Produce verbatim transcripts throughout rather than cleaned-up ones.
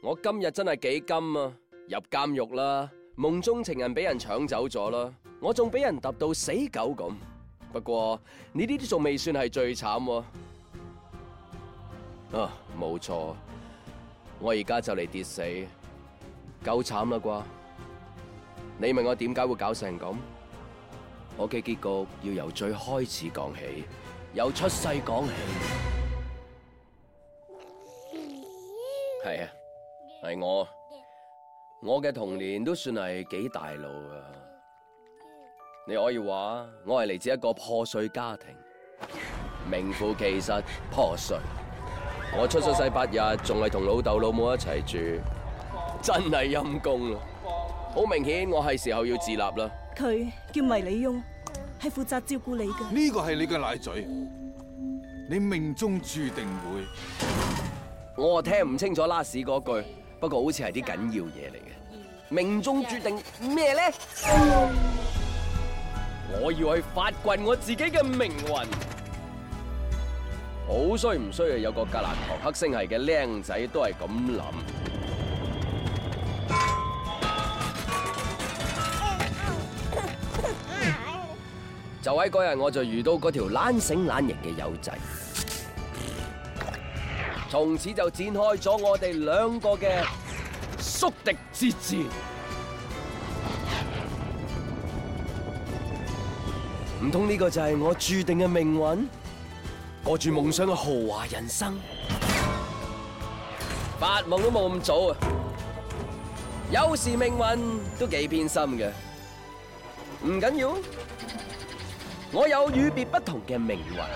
我今日真係幾金啊！入監獄啦，夢中情人俾人搶走咗啦，我仲俾人揼到死狗咁。不過你呢啲仲未算係最慘喎。啊，冇錯，我而家就嚟跌死，夠慘啦啩？你問我點解會搞成咁？我嘅結局要由最開始講起，由出世講起。係啊，係我，我嘅童年都算係幾大路啊！你可以話我係嚟自一個破碎家庭，名副其實破碎。我出咗世八日，仲係同老豆老母一齊住，真係陰公啦！好明顯，我係時候要自立啦。 佢叫迷你翁，係負責照顧你嘅。 呢個係你嘅奶嘴，你命中注定會。 我聽唔清楚拉屎嗰句，不過好似係啲緊要嘢嚟嘅。命中注定咩咧？我要去發掘我自己嘅命運。好衰唔衰啊！有個格蘭堂黑星系嘅僆仔都係咁諗。就喺嗰日，我就遇到嗰條懶醒懶型嘅友仔，從此就展開咗我哋兩個嘅宿敵之戰。唔通呢個就係我注定嘅命運？過住夢想嘅豪華人生，發夢都冇咁早啊！有時命運都幾偏心嘅，唔緊要，我有與別不同嘅命運。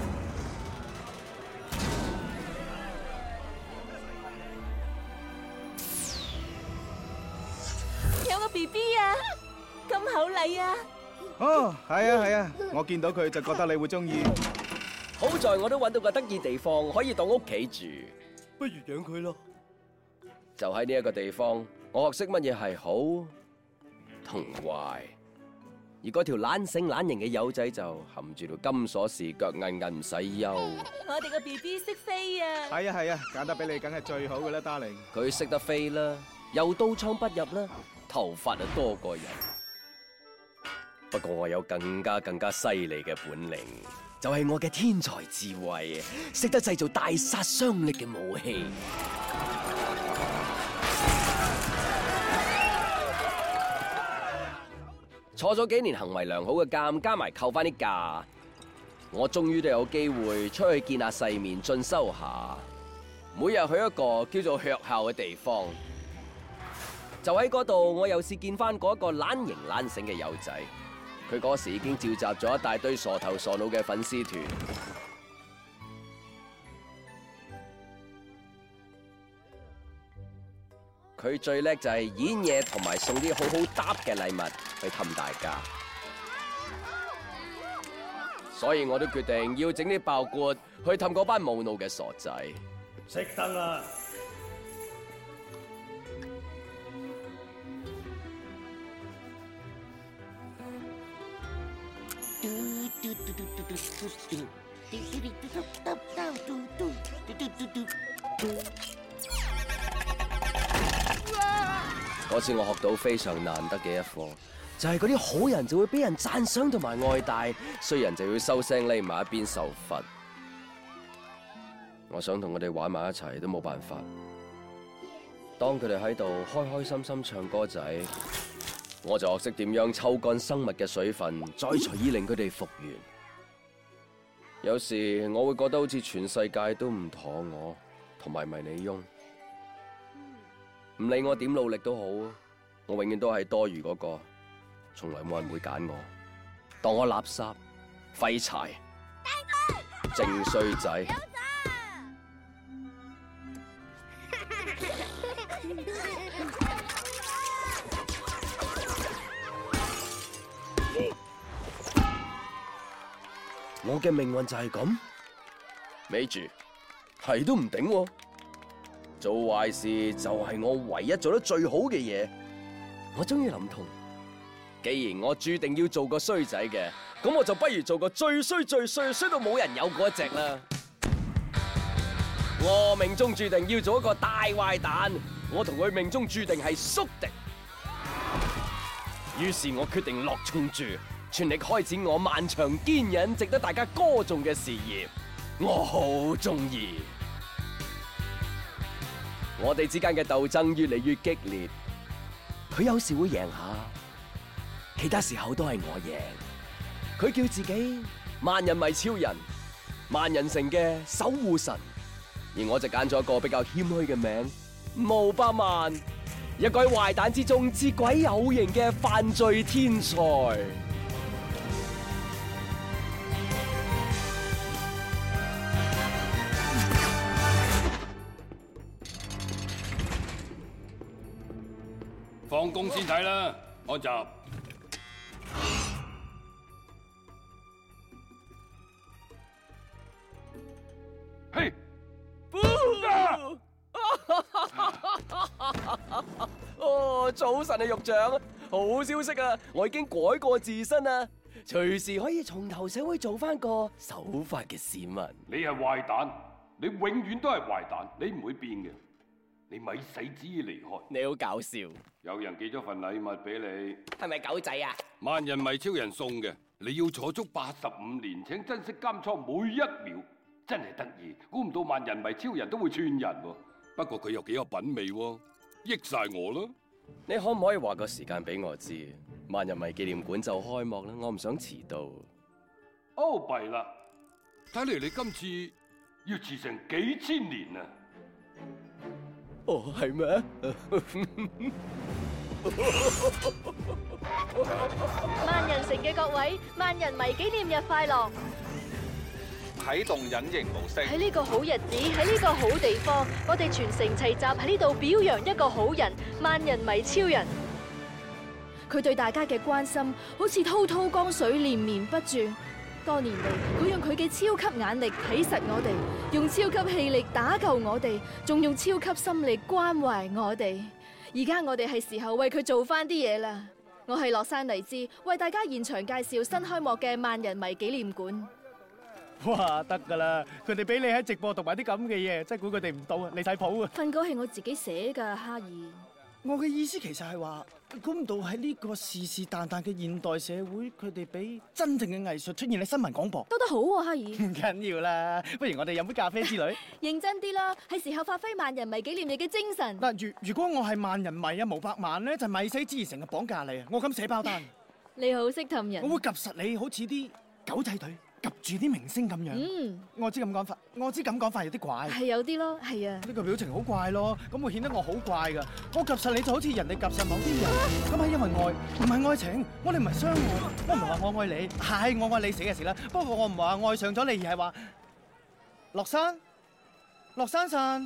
有個 B B 啊，咁厚禮啊！ 哦，係啊係啊，我見到佢就覺得你會中意。 好在我都揾到個得意地方可以當屋企住，不如養佢咯。就喺呢一個地方，我學識乜嘢係好同壞。而嗰條懶醒懶型嘅友仔就含住條金鎖匙，腳韌韌唔使憂。 我哋個 B B 識飛啊！ 係啊係啊，揀得俾你梗係最好嘅啦 ，Darling。 佢識得飛啦，又刀槍不入啦，頭髮就多過人。不過我有更加更加犀利嘅本領。就係我嘅天才智慧，識得製造大殺傷力嘅武器。坐咗幾年行為良好嘅監，加埋扣翻啲假，我終於都有機會出去見下世面，進修下。每日去一個叫做學校嘅地方，就喺嗰度，我又試見翻嗰一個懶型懶醒嘅友仔。佢嗰時已經召集咗一大堆傻頭傻腦嘅粉絲團。佢最叻就係演嘢同埋送啲好好搭嘅禮物去氹大家，所以我都決定要整啲爆谷去氹嗰班冇腦嘅傻仔。 熄燈啦！ 嗰次我學到非常難得嘅一課，就係嗰啲好人就會俾人讚賞同埋愛戴，衰人就要收聲匿埋一邊受罰。我想同佢哋玩埋一齊都冇辦法。當佢哋喺度開開心心唱歌仔，我就學識點樣抽乾生物嘅水分，再隨意令佢哋復原。有時我會覺得好似全世界都唔妥我，同埋迷你翁。唔理我點努力都好，我永遠都係多餘嗰個，從來冇人會揀我，當我垃圾、廢柴、正衰仔。我嘅命運就係咁，咪住，係都唔頂喎。做壞事就係我唯一做得最好嘅嘢。我終於諗通，既然我注定要做個衰仔嘅，咁我就不如做個最衰最衰衰到冇人有嗰隻啦。我命中注定要做一個大壞蛋， 我同佢命中注定係宿敵。於是我決定落重注，全力開展我漫長堅忍、值得大家歌頌嘅事業。我好中意。我哋之間嘅鬥爭越嚟越激烈，佢有時會贏下，其他時候都係我贏。佢叫自己萬人迷超人，萬人城嘅守護神，而我就揀咗一個比較謙虛嘅名，毛百萬，一個喺壞蛋之中至鬼有型嘅犯罪天才。 放工先睇啦，安習。嘿， 哦，早晨啊，獄長，好消息啊！我已經改過自身啦，隨時可以重頭社會做翻個守法嘅市民。 你係壞蛋，你永遠都係壞蛋，你唔會變嘅。你咪使旨意離開。 你好搞笑。 有人寄咗份禮物俾你， 係咪狗仔啊？ 萬人迷超人送嘅，你要坐足八十五年，請珍惜監倉每一秒，真係得意。估唔到萬人迷超人都會串人喎，不過佢又幾有品味喎，益晒我啦。 你可唔可以話個時間俾我知？萬人迷紀念館就開幕啦，我唔想遲到。 哦，弊啦，睇嚟你今次要遲成幾千年啊！ 哦，係咩？ 萬人城嘅各位，萬人迷紀念日快樂！ 啟動隱形模式。 喺呢個好日子，喺呢個好地方，我哋全城齊集喺呢度表揚一個好人——萬人迷超人。 佢對大家嘅關心，好似滔滔江水連綿不絕。多年嚟，佢用佢嘅超級眼力睇實我哋，用超級氣力打救我哋，仲用超級心力關懷我哋。而家我哋係時候為佢做翻啲嘢啦！我係樂山黎姿，為大家現場介紹新開幕嘅萬人迷紀念館。 哇，得噶啦！佢哋俾你喺直播讀埋啲咁嘅嘢，真係估佢哋唔到啊！你睇譜啊！ 份稿係我自己寫噶，哈爾。 我嘅意思其實係話，估唔到喺呢個是是但但嘅現代社會，佢哋俾真正嘅藝術出現喺新聞廣播。 都得好喎，哈爾。 唔緊要啦，不如我哋飲杯咖啡之類。 認真啲啦，係時候發揮萬人迷紀念日嘅精神。 嗱，如如果我係萬人迷啊，毛百萬咧就咪死之前成日綁架你啊！我咁寫包單。 你好識氹人。 我會及實你，好似啲狗仔隊及住啲明星咁樣。 嗯， 我知咁講法，我知咁講法有啲怪。 係有啲咯，係啊。 呢個表情好怪咯，咁會顯得我好怪噶。我及實你就好似人哋及實某啲人，咁係因為愛，唔係愛情。我哋唔係相愛，我唔係話我愛你，係我愛你死嘅事啦。不過我唔係話愛上咗你，而係話落山，落山神。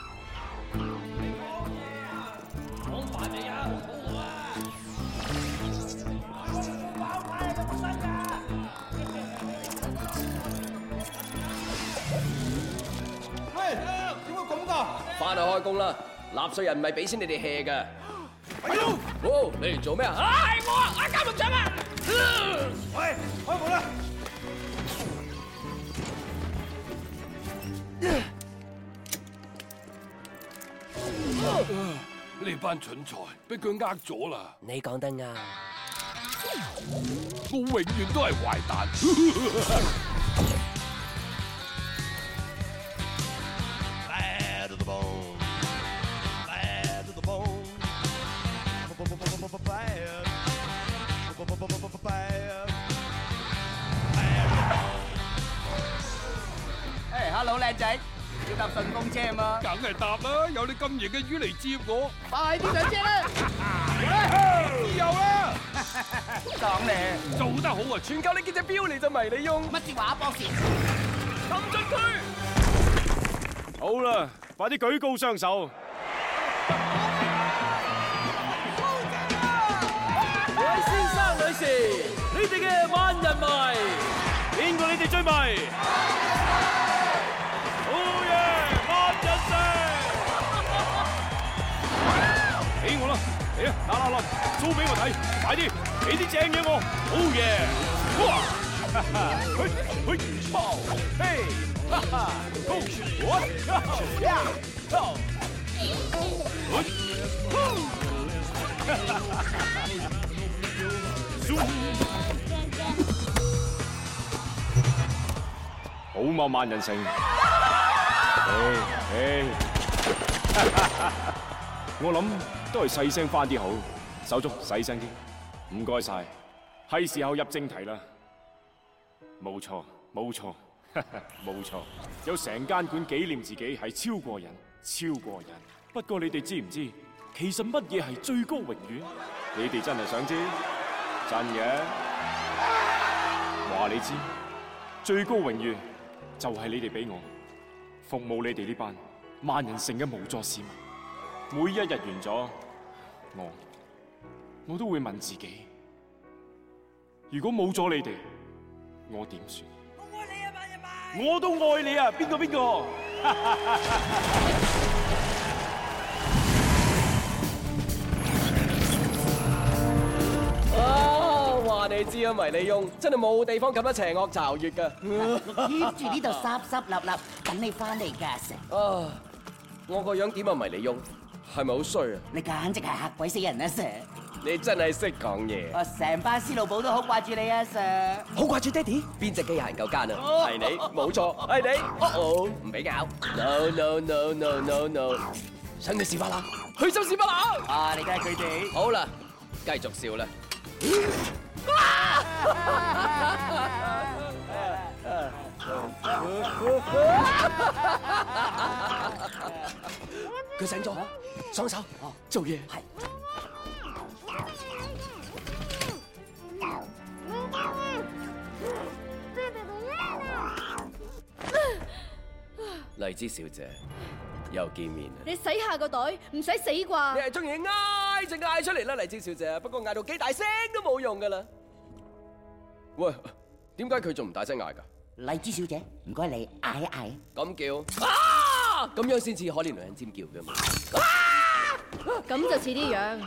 講飯未啊？好好啊！ 喂，點會咁㗎？ 翻去開工啦！納稅人唔係俾錢你哋 hea 㗎。 係咯。 好，你嚟做咩啊？啊，係我啊！啊，監獄長啊！ 喂，開門啦！ 呢班蠢材俾佢呃咗啦！ 你講得啱。 我永遠都係壞蛋。 Bad to the bone, bad to the bone, bad, bad. 誒，hello，靚仔，要搭順風車嘛？ 梗係搭啦，有你咁型嘅魚嚟接我。 快啲上車啦！ 自由啦！ 講你做得好啊， 全靠你幾隻標嚟就迷你用。 乜字話博士？ 撳進佢！ 好啦，快啲舉高雙手！ 各位先生女士，你哋嘅萬人迷， 邊個你哋最迷？好嘢，萬人城！俾我啦，嚟啊，嗱嗱嗱，show俾我睇，快啲，俾啲正嘢我，好嘢！哇！去去，爆！嘿！哈哈！好！我呀！好！ 好嘛，萬人城。唉唉，我諗都係細聲翻啲好，手足細聲啲。唔該晒，係時候入正題啦。冇錯，冇錯，冇錯，有成間館紀念自己係超過人，超過人。不過你哋知唔知，其實乜嘢係最高榮譽？你哋真係想知？真嘅？話你知，最高榮譽就係你哋俾我服務你哋呢班萬人城嘅無助市民。每一日完咗，我我都會問自己，如果冇咗你哋，我點算？我愛你啊，萬人迷！我都愛你啊，邊個邊個？ 啊，話你知啊，迷你翁真係冇地方咁得邪惡巢穴㗎。 貼住呢度濕濕立立，等你翻嚟㗎成。 啊，我個樣點啊，迷你翁？係咪好衰啊？ 你簡直係嚇鬼死人啊，Sir！ 你真係識講嘢。 我成班司徒寶都好掛住你啊，Sir！ 好掛住爹哋？邊隻機械人夠奸啊？係你，冇錯，係你。哦哦，唔俾咬。No no no no no no。想你屎忽啦？去收屎忽啦！ 啊，你睇下佢哋。 好啦，繼續笑啦。佢醒咗，雙手做嘢。係。荔枝小姐，又見面啦！ 你洗下個袋，唔使死啩？ 你係中意嗌就嗌出嚟啦，荔枝小姐。不過嗌到幾大聲都冇用噶啦。喂，點解佢仲唔大聲嗌噶？ 荔枝小姐，唔該你嗌一嗌。 咁叫啊！咁樣先似可憐女人尖叫噶嘛。 咁就似啲樣。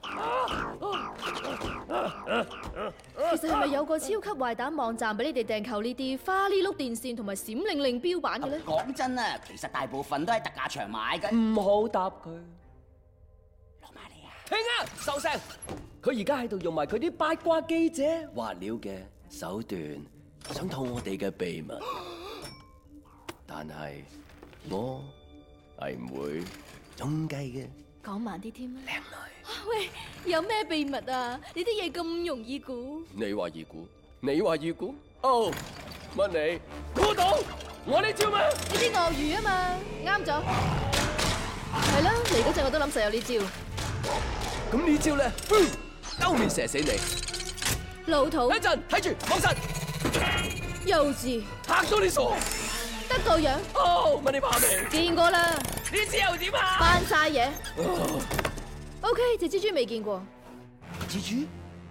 其實係咪有個超級壞蛋網站俾你哋訂購呢啲花呢碌電線同埋閃令令標版嘅咧？ 講真啊，其實大部分都喺特價場買嘅。 唔好答佢。 落埋嚟啊！ 停啊！收聲！佢而家喺度用埋佢啲八卦記者話料嘅手段，想套我哋嘅秘密。但係我係唔會中計嘅。 講慢啲添啦。 靚女。 喂，有咩秘密啊？你啲嘢咁容易估？ 你話易估，你話易估。哦，乜你估到我呢招咩？ 你啲鱷魚啊嘛，啱咗。係啦，嚟嗰陣我都諗實有呢招。 咁呢招咧，兜面射死你。 老土。 一陣睇住，望實。 幼稚。 嚇到你傻。 得個樣。 哦，問你怕未？ 見過啦。 呢招又點啊？ 扮晒嘢。O K， 隻蜘蛛未見過。 蜘蛛？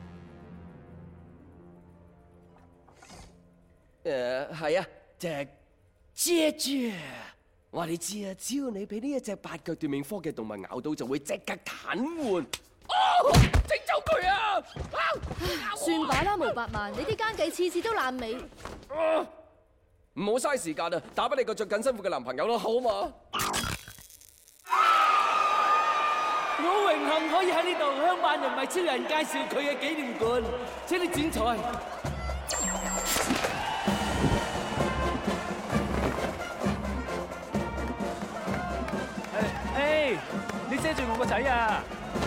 誒，係啊，隻蜘蛛。我話你知啊，只要你俾呢一隻八腳奪命科嘅動物咬到，就會即刻癱瘓。哦，整走佢啊！ 算罷啦，毛百萬，你啲奸計次次都爛尾。 唔好嘥時間啊，打俾你個着緊身褲嘅男朋友啦，好嘛？ 我榮幸可以喺呢度向萬人迷超人介紹佢嘅紀念館，請你剪彩。誒，你遮住我個仔啊！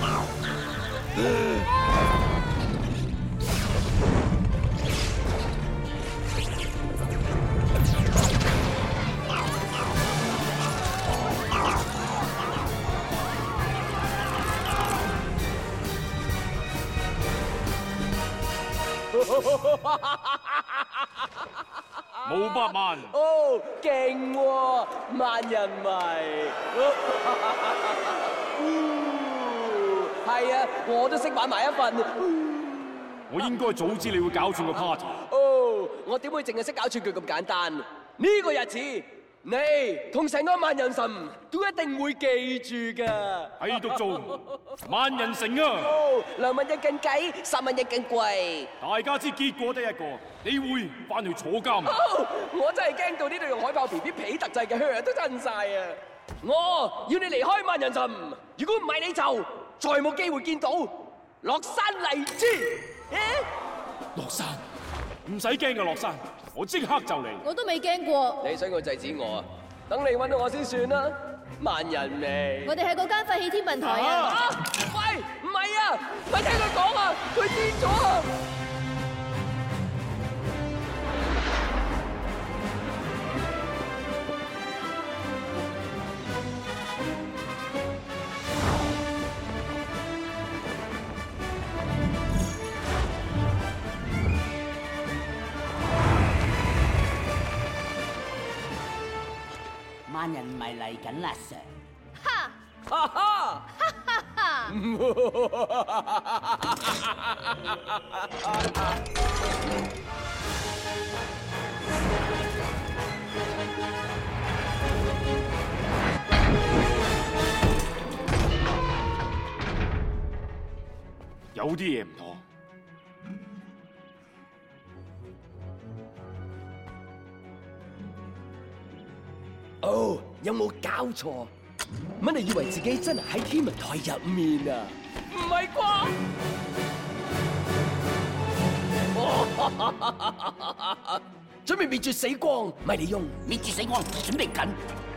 冇百萬哦，勁喎，萬人迷。係啊，我都識玩埋一份。 我應該早知你會搞串個 party。 哦，我點會淨係識搞串佢咁簡單？呢個日子，你同成個萬人神都一定會記住㗎。 喺度做萬人城啊！ 哦，兩蚊一斤雞，三蚊一斤貴。 大家知結果得一個，你會翻去坐監。 哦，我真係驚到呢度用海豹 B B 皮特製嘅血都震晒啊！我要你離開萬人神，如果唔係你就。 再冇機會見到落山荔枝。 落山，唔使驚噶，落山，我即刻就嚟。 我都未驚過。 你想佢制止我啊？等你揾到我先算啦，萬人味。 我哋喺嗰間廢棄天文台啊！ 啊喂，唔係啊，咪聽佢講啊，佢癲咗啊！ 萬人迷嚟緊啦，Sir。 哈！ 哈哈！ 哈哈！ 有啲嘢唔妥。 哦，有冇搞錯？乜你以為自己真係喺天文台入面啊？唔係啩？準備滅絕死光，咪你用滅絕死光，準備緊。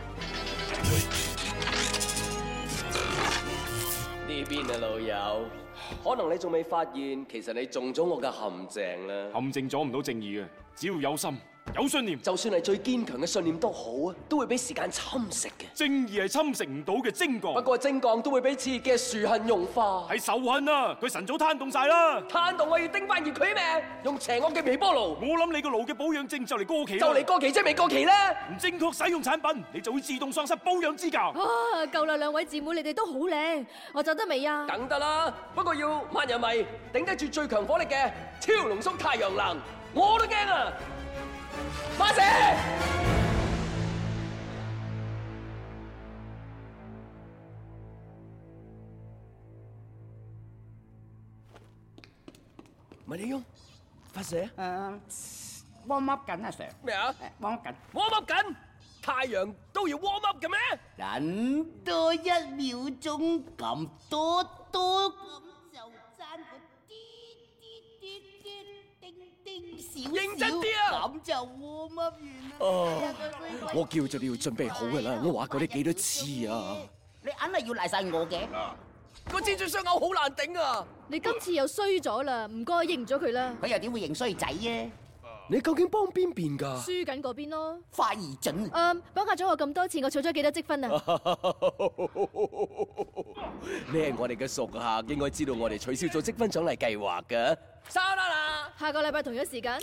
呢邊啊，老友，可能你仲未發現，其實你中咗我嘅陷阱啦。 陷阱阻唔到正義嘅，只要有心。有信念， 就算係最堅強嘅信念都好啊，都會俾時間侵蝕嘅。 正義係侵蝕唔到嘅精鋼， 不過精鋼都會俾刺激嘅樹痕融化。 係仇恨啊！佢晨早攤凍晒啦， 攤凍我要叮翻熱佢命，用邪惡嘅微波爐。 我諗你個爐嘅保養證就嚟過期就嚟過期即係未過期啦。 唔正確使用產品，你就會自動喪失保養資格。 啊，夠啦，兩位姊妹，你哋都好靚，我走得未啊？ 梗得啦，不過要萬人迷頂得住最強火力嘅超濃縮太陽能，我都驚啊！發射！咪你用發射？ 誒，warm up 緊啊，Sir。 咩啊 ？warm up 緊。 warm up 緊？太陽都要 warm up 嘅咩？ 等多一秒鐘，咁多多咁就爭個啲啲啲啲叮叮少少， 認真啲啊！ 咁就 warm up 完啦。 哦，我叫咗你要準備好㗎啦，我話過你幾多次啊？ 你硬係要賴晒我嘅。 個蜘蛛雙咬好難頂啊！ 你今次又衰咗啦，唔該認咗佢啦。 佢又點會認衰仔啫？ 你究竟幫邊邊㗎？ 輸緊嗰邊咯。 快而準。 嗯，綁架咗我咁多次，我儲咗幾多積分啊？ 你係我哋嘅熟客，應該知道我哋取消咗積分獎勵計劃㗎。收啦啦！ 下個禮拜同一時間。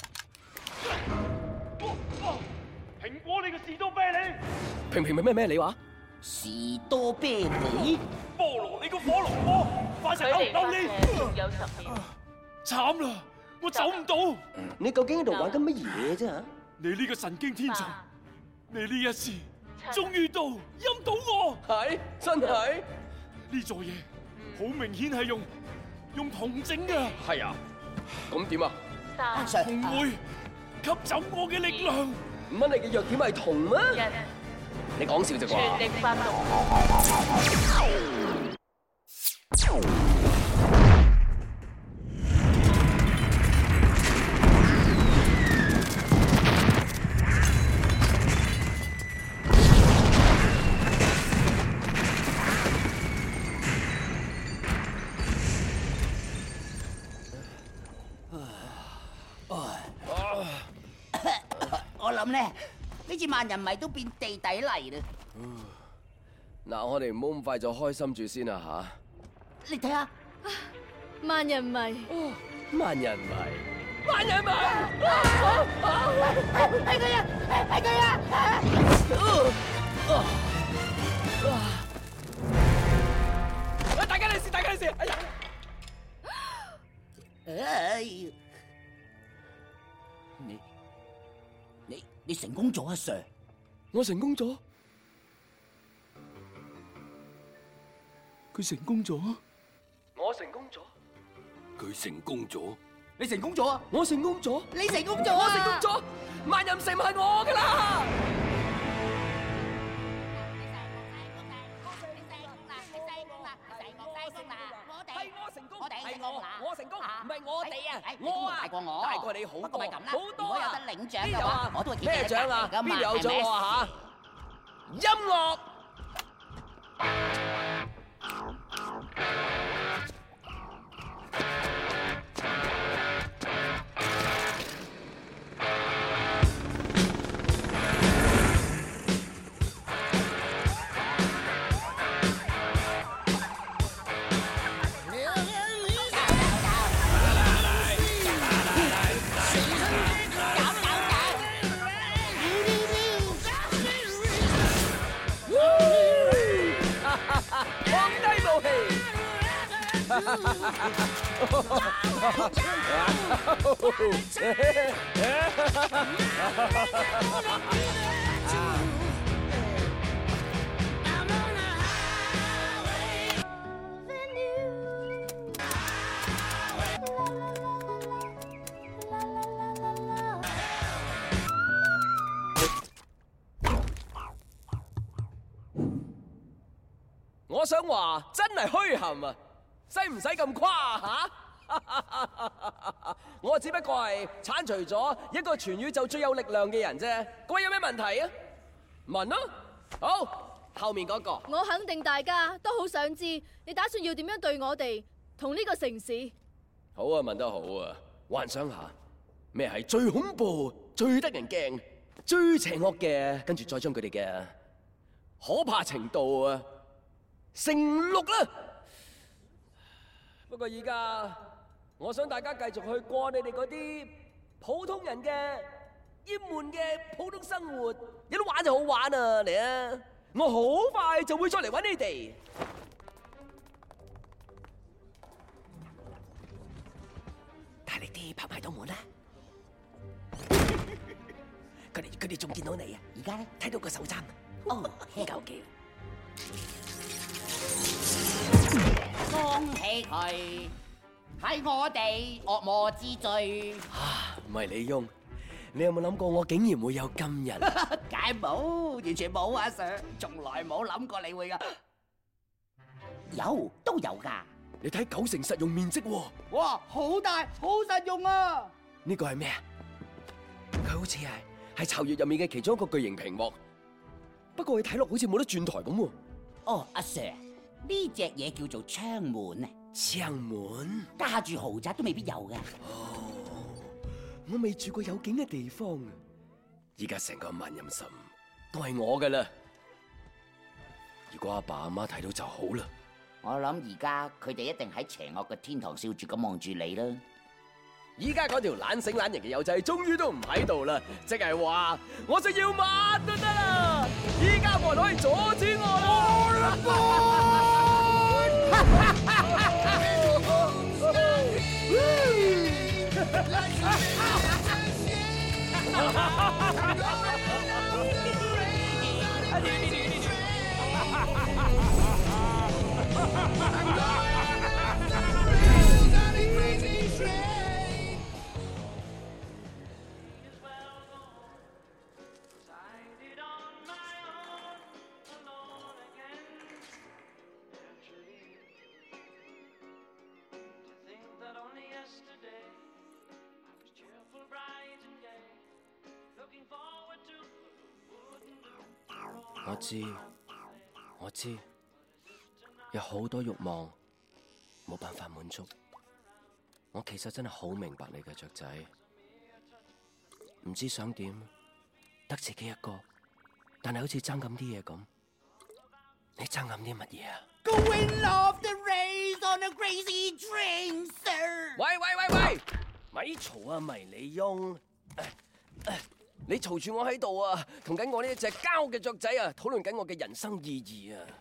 蘋果你個士多啤梨！ 平平咩咩？你話？ 士多啤梨？ 菠蘿你個火龍果！快成口兜呢！ 有十年。 慘啦！我走唔到。 你究竟喺度玩緊乜嘢啫？ 你呢個神經天才，你呢一次終於到陰到我。 係真係呢座嘢好明顯係用用銅整㗎。 係啊，咁點啊？ 銅會吸走我嘅力量。 乜你嘅弱點係銅咩？你講笑啫啩？ 全力發動。 我諗咧，呢次萬人迷都變地底嚟啦。 嗱，我哋唔好咁快就開心住先啦吓。 你睇下， 萬人迷， 萬人迷，萬人迷， 係佢啊！係佢啊！ 大家嚟試，大家嚟試。哎呀！ 哎呀！你你你成功咗啊 ，Sir！ 我成功咗， 佢成功咗， 我成功咗， 佢成功咗， 你成功咗啊！ 我成功咗， 你成功咗啊！ 我成功咗，萬人成係我噶啦！ 我成功，唔係我哋啊，我啊， 大過我， 大過你好多， 不過咪咁啦， 好多如果有啊！ 得領獎嘅話，我都會咩獎啊？邊度有獎啊？嚇！音樂。放低武器。我想話真係虛冚啊，使唔使咁誇嚇？我只不過係剷除咗一個全宇宙最有力量嘅人啫，各位有咩問題啊？問咯，好，後面嗰個。 我肯定大家都好想知，你打算要點樣對我哋同呢個城市？ 好啊，問得好啊！幻想下咩係最恐怖、最得人驚、最邪惡嘅，跟住再將佢哋嘅可怕程度啊乘六啦。不過而家，我想大家繼續去過你哋嗰啲普通人嘅厭悶嘅普通生活，有得玩就好玩啊！嚟啊！我好快就會再嚟揾你哋。大力啲拍埋道門啦！佢哋佢哋仲見到你啊！而家咧睇到個手踭。哦，夠記。 恭喜佢係我哋惡魔之最。 啊，唔係李翁，你有冇諗過我竟然會有今日？ 梗冇，完全冇啊 Sir，從來冇諗過你會噶。有都有噶。 你睇九成實用面積喎。 哇，好大，好實用啊！ 呢個係咩啊？佢好似係係巢穴入面嘅其中一個巨型屏幕，不過佢睇落好似冇得轉台咁喎。 哦，阿 Sir。呢隻嘢叫做窗門啊！ 窗門家住豪宅都未必有嘅。 哦，我未住過有景嘅地方啊！依家成個萬任섬都係我噶啦。如果阿爸阿媽睇到就好啦。 我諗而家佢哋一定喺邪惡嘅天堂笑住咁望住你啦。 依家嗰條懶醒懶型嘅友仔終於都唔喺度啦，即係話我就要乜都得啦！依家冇人可以阻止我啦！我知，我知，有好多慾望冇辦法滿足。我其實真係好明白你嘅雀仔，唔知想點，得自己一個，但係好似爭咁啲嘢咁。你爭咁啲乜嘢啊 ？Going off the race on a crazy train, sir！ 喂喂喂喂，咪嘈啊迷你翁！你嘈住我喺度啊，同緊我呢一隻膠嘅雀仔啊，討論緊我嘅人生意義啊！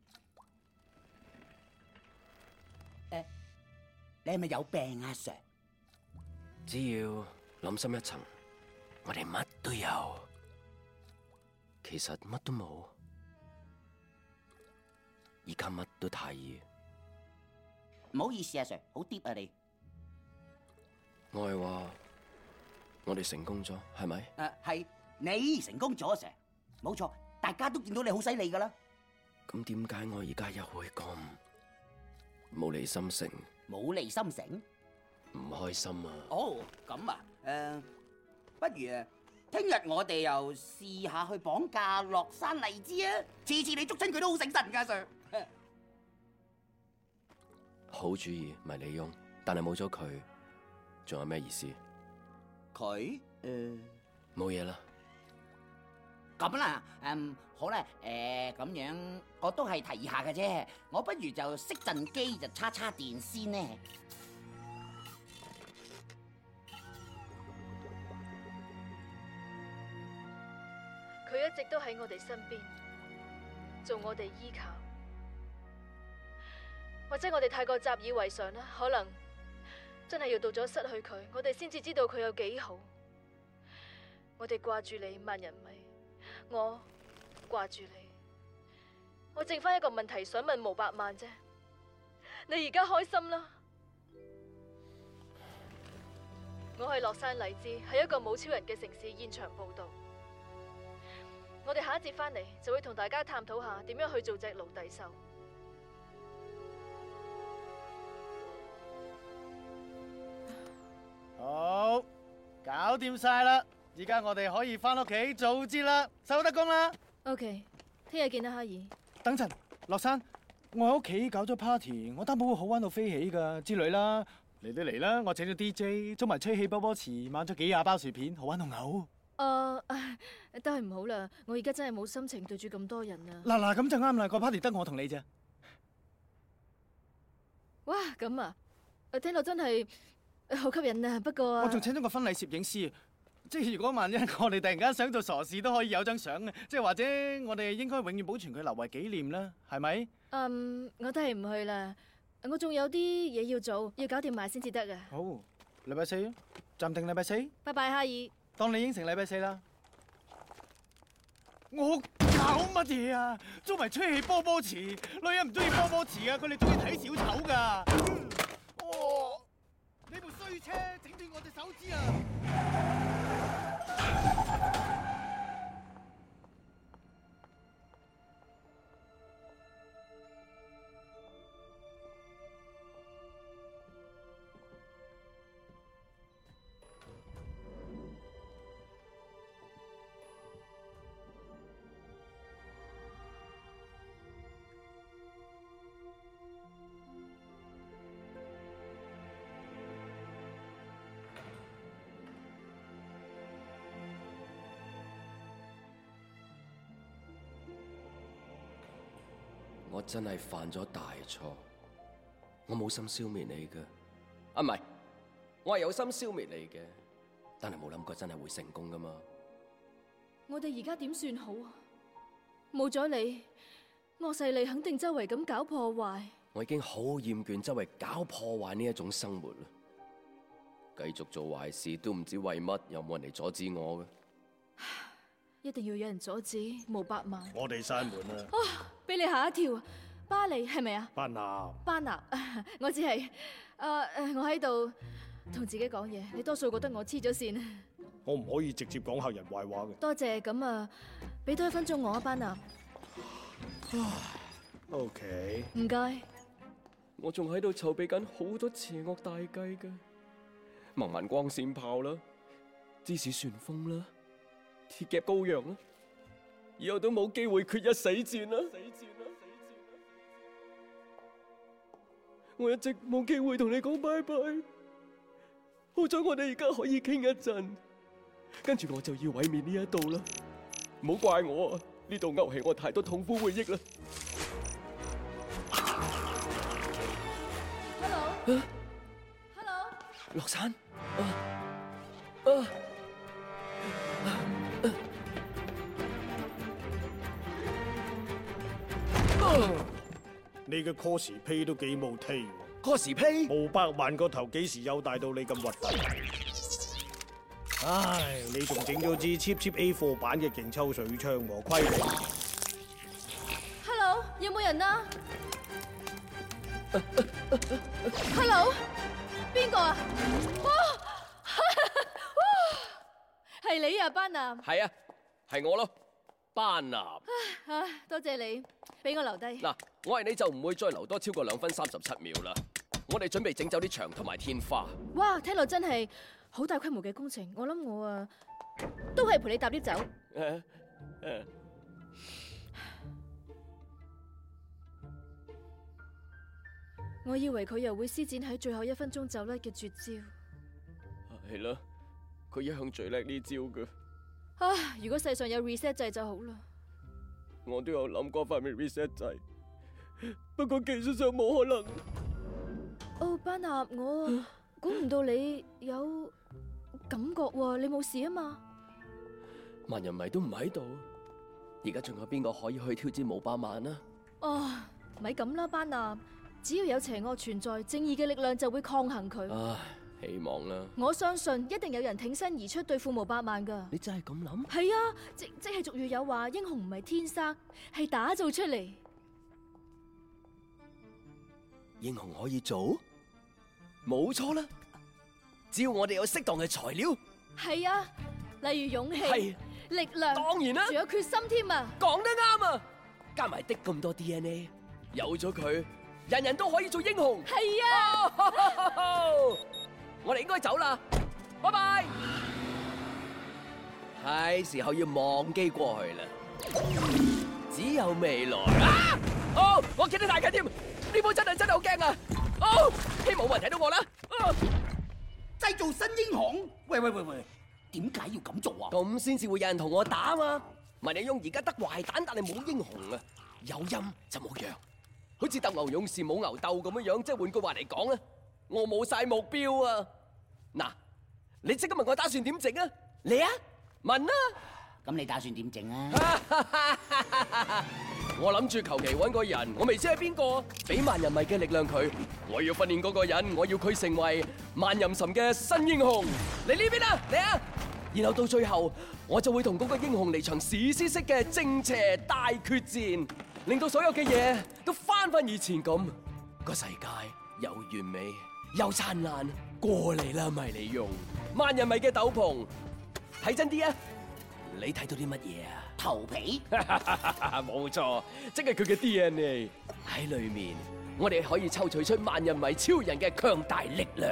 誒，你係咪有病啊 Sir？ 只要諗深一層，我哋乜都有，其實乜都冇，而家乜都太易。 唔好意思啊 Sir， 好 deep 啊你。 我係話。我哋成功咗，係咪？ 誒，係你成功咗，Sir，冇錯，大家都見到你好犀利噶啦。 咁點解我而家又會咁冇厘心性？ 冇厘心性？ 唔開心啊！ 哦，咁啊，誒，不如啊，聽日我哋又試下去綁架落山荔枝啊！次次你捉親佢都好醒神㗎，Sir。 好主意，迷你翁，但係冇咗佢，仲有咩意思？ 佢誒冇嘢啦。 咁啦，嗯，好啦，誒咁樣我都係提議下嘅啫，我不如就熄陣機就叉叉電先呢。 佢一直都喺我哋身邊，做我哋依靠。或者我哋太過習以為常啦，可能真係要到咗失去佢，我哋先至知道佢有幾好。我哋掛住你，萬人迷，我掛住你。我剩翻一個問題想問毛百萬啫，你而家開心啦？我係落山荔枝，喺一個冇超人嘅城市現場報道。我哋下一節翻嚟就會同大家探討下點樣去做隻奴隸獸。 好，搞掂晒啦！而家我哋可以翻屋企做節啦，收得工啦。 OK， 聽日見啦，哈爾。 等陣，落山，我喺屋企搞咗 party， 我擔保會好玩到飛起噶之類啦。嚟都嚟啦，我請咗 D J， 捉埋吹氣波波池，買咗幾廿包薯片，好玩到嘔。 誒，都係唔好啦，我而家真係冇心情對住咁多人啊。 嗱嗱，咁就啱啦，個 party 得我同你啫。 哇，咁啊，聽落真係好吸引啊！不過我仲請咗個婚禮攝影師，即係如果萬一我哋突然間想做傻事，都可以有張相嘅，即係或者我哋應該永遠保存佢留為紀念啦，係咪？ 嗯，我都係唔去啦，我仲有啲嘢要做，要搞掂埋先至得啊。 好，禮拜四，暫定禮拜四。 拜拜，哈爾。 當你應承禮拜四啦。我搞乜嘢啊？租埋吹氣波波池，女人唔中意波波池啊，佢哋中意睇小丑噶。哦，你部衰車整斷我隻手指啊！ 我真係犯咗大錯，我冇心消滅你嘅，啊唔係，我係有心消滅你嘅，但係冇諗過真係會成功噶嘛。 我哋而家點算好啊？冇咗你，惡勢力肯定周圍咁搞破壞。 我已經好厭倦周圍搞破壞呢一種生活啦，繼續做壞事都唔知為乜，有冇人嚟阻止我嘅？ 一定要有人阻止，毛百萬。 我哋閂門啦。 啊，俾你嚇一跳，巴黎係咪啊？ 班納。 班納，我只係，誒、呃、誒，我喺度同自己講嘢，你多數覺得我黐咗線。 我唔可以直接講客人壞話嘅。 多謝，咁啊，俾多一分鐘我啊，班納。 OK。 唔該。 我仲喺度籌備緊好多邪惡大計嘅，盲紋光線炮啦，芝士旋風啦。鐵夾羔羊啦，以後都冇機會決一死戰啦！死戰啦！死戰啦！我一直冇機會同你講拜拜，好彩我哋而家可以傾一陣，跟住我就要毀滅呢一度啦！唔好怪我啊，呢度勾起我太多痛苦回憶啦。 Hello，Hello， Hello? 落山啊啊！ 你嘅 cosplay 都幾冇 taste 喎 cosplay 毛百萬個頭幾時有大到你咁核突？唉，你仲整咗支 cheap cheap A 貨版嘅勁抽水槍喎，虧你 ！Hello， 有冇人啊 ？Hello， 邊個啊？哇，係你啊，班納。 係啊，係我咯。班納， 唉，多謝你俾我留低。 嗱，我係你就唔會再留多超過兩分三十七秒啦。 我哋準備整走啲牆同埋天花。 哇，聽落真係好大規模嘅工程。我諗我啊，都係陪你搭 lift 走。 誒誒， 我以為佢又會施展喺最後一分鐘走甩嘅絕招。 係啦，佢一向最叻呢招㗎。 啊！如果世上有 reset 掣就好啦。 我都有諗過發明 reset 掣，不過技術上冇可能。 哦，班納，我估唔到你有感覺喎，你冇事啊嘛？ 萬人迷都唔喺度，而家仲有邊個可以去挑戰姆巴曼啊？ 哦，咪咁啦，班納，只要有邪惡存在，正義嘅力量就會抗衡佢。 唉，希望啦。 我相信一定有人挺身而出對付姆巴曼噶。 你真係咁諗？ 係啊，即即係俗語有話，英雄唔係天生，係打造出嚟。 英雄可以做？冇錯啦，只要我哋有適當嘅材料。 係啊，例如勇氣、 係力量， 當然啦， 仲有決心添啊！ 講得啱啊！加埋的咁多 D N A， 有咗佢，人人都可以做英雄。 係啊！ 我哋應該走啦，拜拜。係時候要忘記過去啦，只有未來啊！哦，我企得太近添，呢波真係真係好驚啊！哦，希望冇人睇到我啦。 製造新英雄？喂喂喂喂，點解要咁做啊？ 咁先至會有人同我打啊嘛！文人勇而家得壞蛋，但係冇英雄啊，有陰就冇陽，好似鬥牛勇士冇牛鬥咁樣樣。即係換句話嚟講啊，我冇晒目標啊！嗱，你即刻問我打算點整啊？嚟啊，問啊！ 咁你打算點整啊？ 我諗住求其搵個人，我未知係邊個，俾萬人迷嘅力量佢。我要訓練嗰個人，我要佢成為萬人神嘅新英雄。嚟呢邊啊，嚟啊！然後到最後，我就會同嗰個英雄嚟場史詩式嘅正邪大決戰，令到所有嘅嘢都翻返以前咁，個世界又完美又燦爛。過嚟啦，迷你用萬人迷嘅斗篷，睇真啲啊！你睇到啲乜嘢啊？ 頭皮？ 冇錯，即係佢嘅 D N A 喺裏面，我哋可以抽取出萬人迷超人嘅強大力量。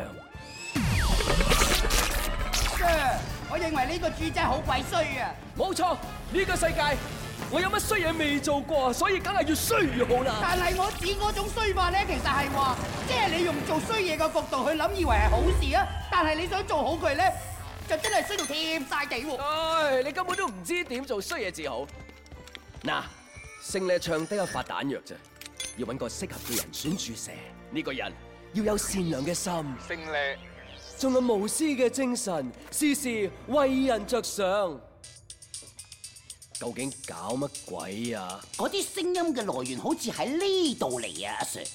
Sir，我認為呢個豬仔好鬼衰啊！ 冇錯，呢個世界我有乜衰嘢未做過，所以梗係越衰越好啦。 但係我指嗰種衰法咧，其實係話，即係你用做衰嘢嘅角度去諗，以為係好事啊！但係你想做好佢咧，就真係衰到貼晒地喎！ 唉，你根本都唔知點做衰嘢至好。嗱，勝利唱得一發彈藥啫，要揾個適合嘅人選注射。呢個人要有善良嘅心，勝利，仲有無私嘅精神，事事為人着想。究竟搞乜鬼啊？ 嗰啲聲音嘅來源好似喺呢度嚟啊，阿 Sir。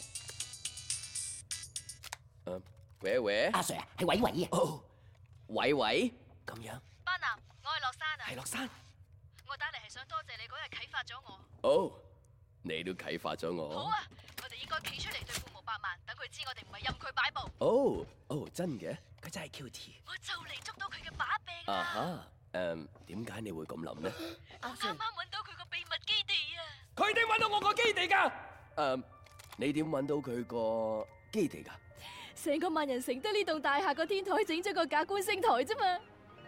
誒，喂喂， 阿 Sir 啊，係偉偉啊。 哦，偉偉，咁樣。 班納，我係樂山啊。 係樂山。 我打嚟係想多謝你嗰日啟發咗我。 哦，你都啟發咗我。 好啊，我哋應該企出嚟對付無百萬，等佢知我哋唔係任佢擺布。 哦，哦，真嘅，佢真係 Q T。 我就嚟捉到佢嘅把柄啦。 啊哈，誒，點解你會咁諗呢？ 我啱啱揾到佢個秘密基地啊！ 佢點揾到我個基地㗎？誒，你點揾到佢個基地㗎？ 成個萬人城得呢棟大廈個天台整咗個假觀星台啫嘛。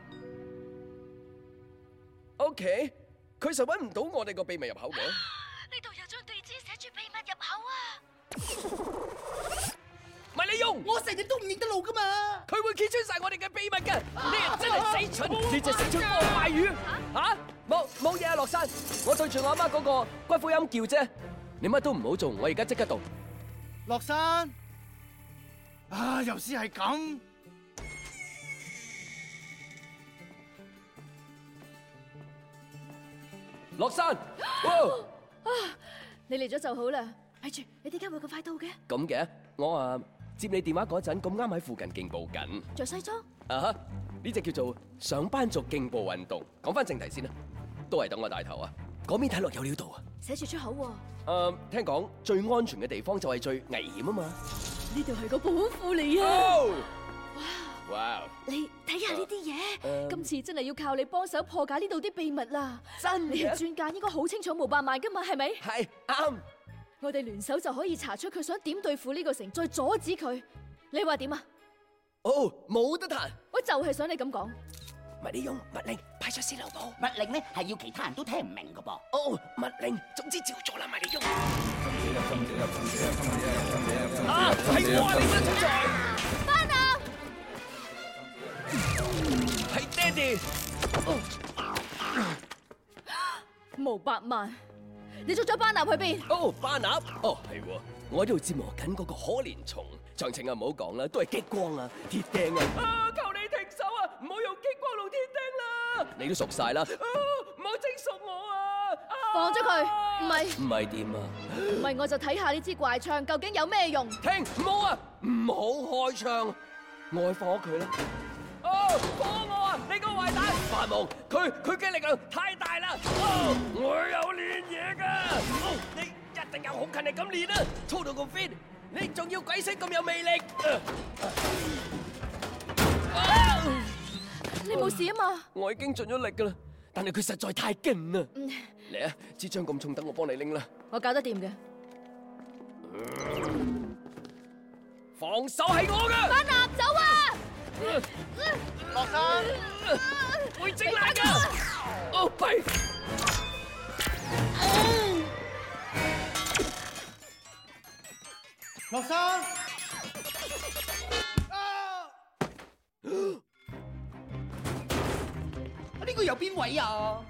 OK，佢實揾唔到我哋個秘密入口嘅。 呢度有張地址寫住秘密入口啊！ 咪你用， 我成日都唔認得路噶嘛。 佢會揭穿晒我哋嘅秘密嘅。你真係死蠢，你隻死蠢惡敗魚！吓，冇冇嘢啊，樂山，我對住我阿媽嗰個骨灰龕叫啫。你乜都唔好做，我而家即刻到。 樂山，啊，又是係咁。 樂山， 啊，你嚟咗就好啦。咪住，你點解會咁快到嘅？ 咁嘅，我啊接你電話嗰陣咁啱喺附近競步緊。 着西裝？ 啊哈，呢隻叫做上班族競步運動。講翻正題先啦，都係等我帶頭啊。嗰邊睇落有料到啊。 寫住出口喎。 誒，聽講最安全嘅地方就係最危險啊嘛。 呢度係個寶庫嚟啊！哇！ 哇！ 你睇下呢啲嘢，今次真係要靠你幫手破解呢度啲秘密啦。 真嘅？ 你係專家，應該好清楚無百萬噶嘛，係咪？ 係啱。 我哋聯手就可以查出佢想點對付呢個城，再阻止佢。你話點啊？ 哦，冇得彈。 我就係想你咁講。 咪你用密令派出司令部。 密令咧係要其他人都聽唔明噶噃。 哦，密令，總之照做啦，咪你用。 啊，係我啊，你真蠢材。 班納。 係爹哋。 毛百萬，你捉咗班納去邊？ 哦，班納，哦係喎，我喺度折磨緊嗰個可憐蟲。詳情啊，唔好講啦，都係激光啊，鐵釘啊！啊，求你停手啊，唔好用激光同鐵釘啦！你都熟晒啦，唔好整熟我啊！ 放咗佢，唔係唔係點啊？ 唔係我就睇下呢支怪槍究竟有咩用。 停，唔好啊，唔好開槍，我去放咗佢啦。哦，放我啊！你個壞蛋！發夢，佢佢嘅力量太大啦！哦，我有練嘢噶，哦，你一定有好勤力咁練啦，操到個 fit，你仲要鬼死咁有魅力！啊！ 你冇事啊嘛？ 我已經盡咗力噶啦，但係佢實在太勁啦。嚟啊，支槍咁重，等我幫你拎啦。 我搞得掂嘅。 防守係我噶。 班納走啊！ 落山， 會整爛噶！哦弊！ 落山！ 呢個有邊位啊？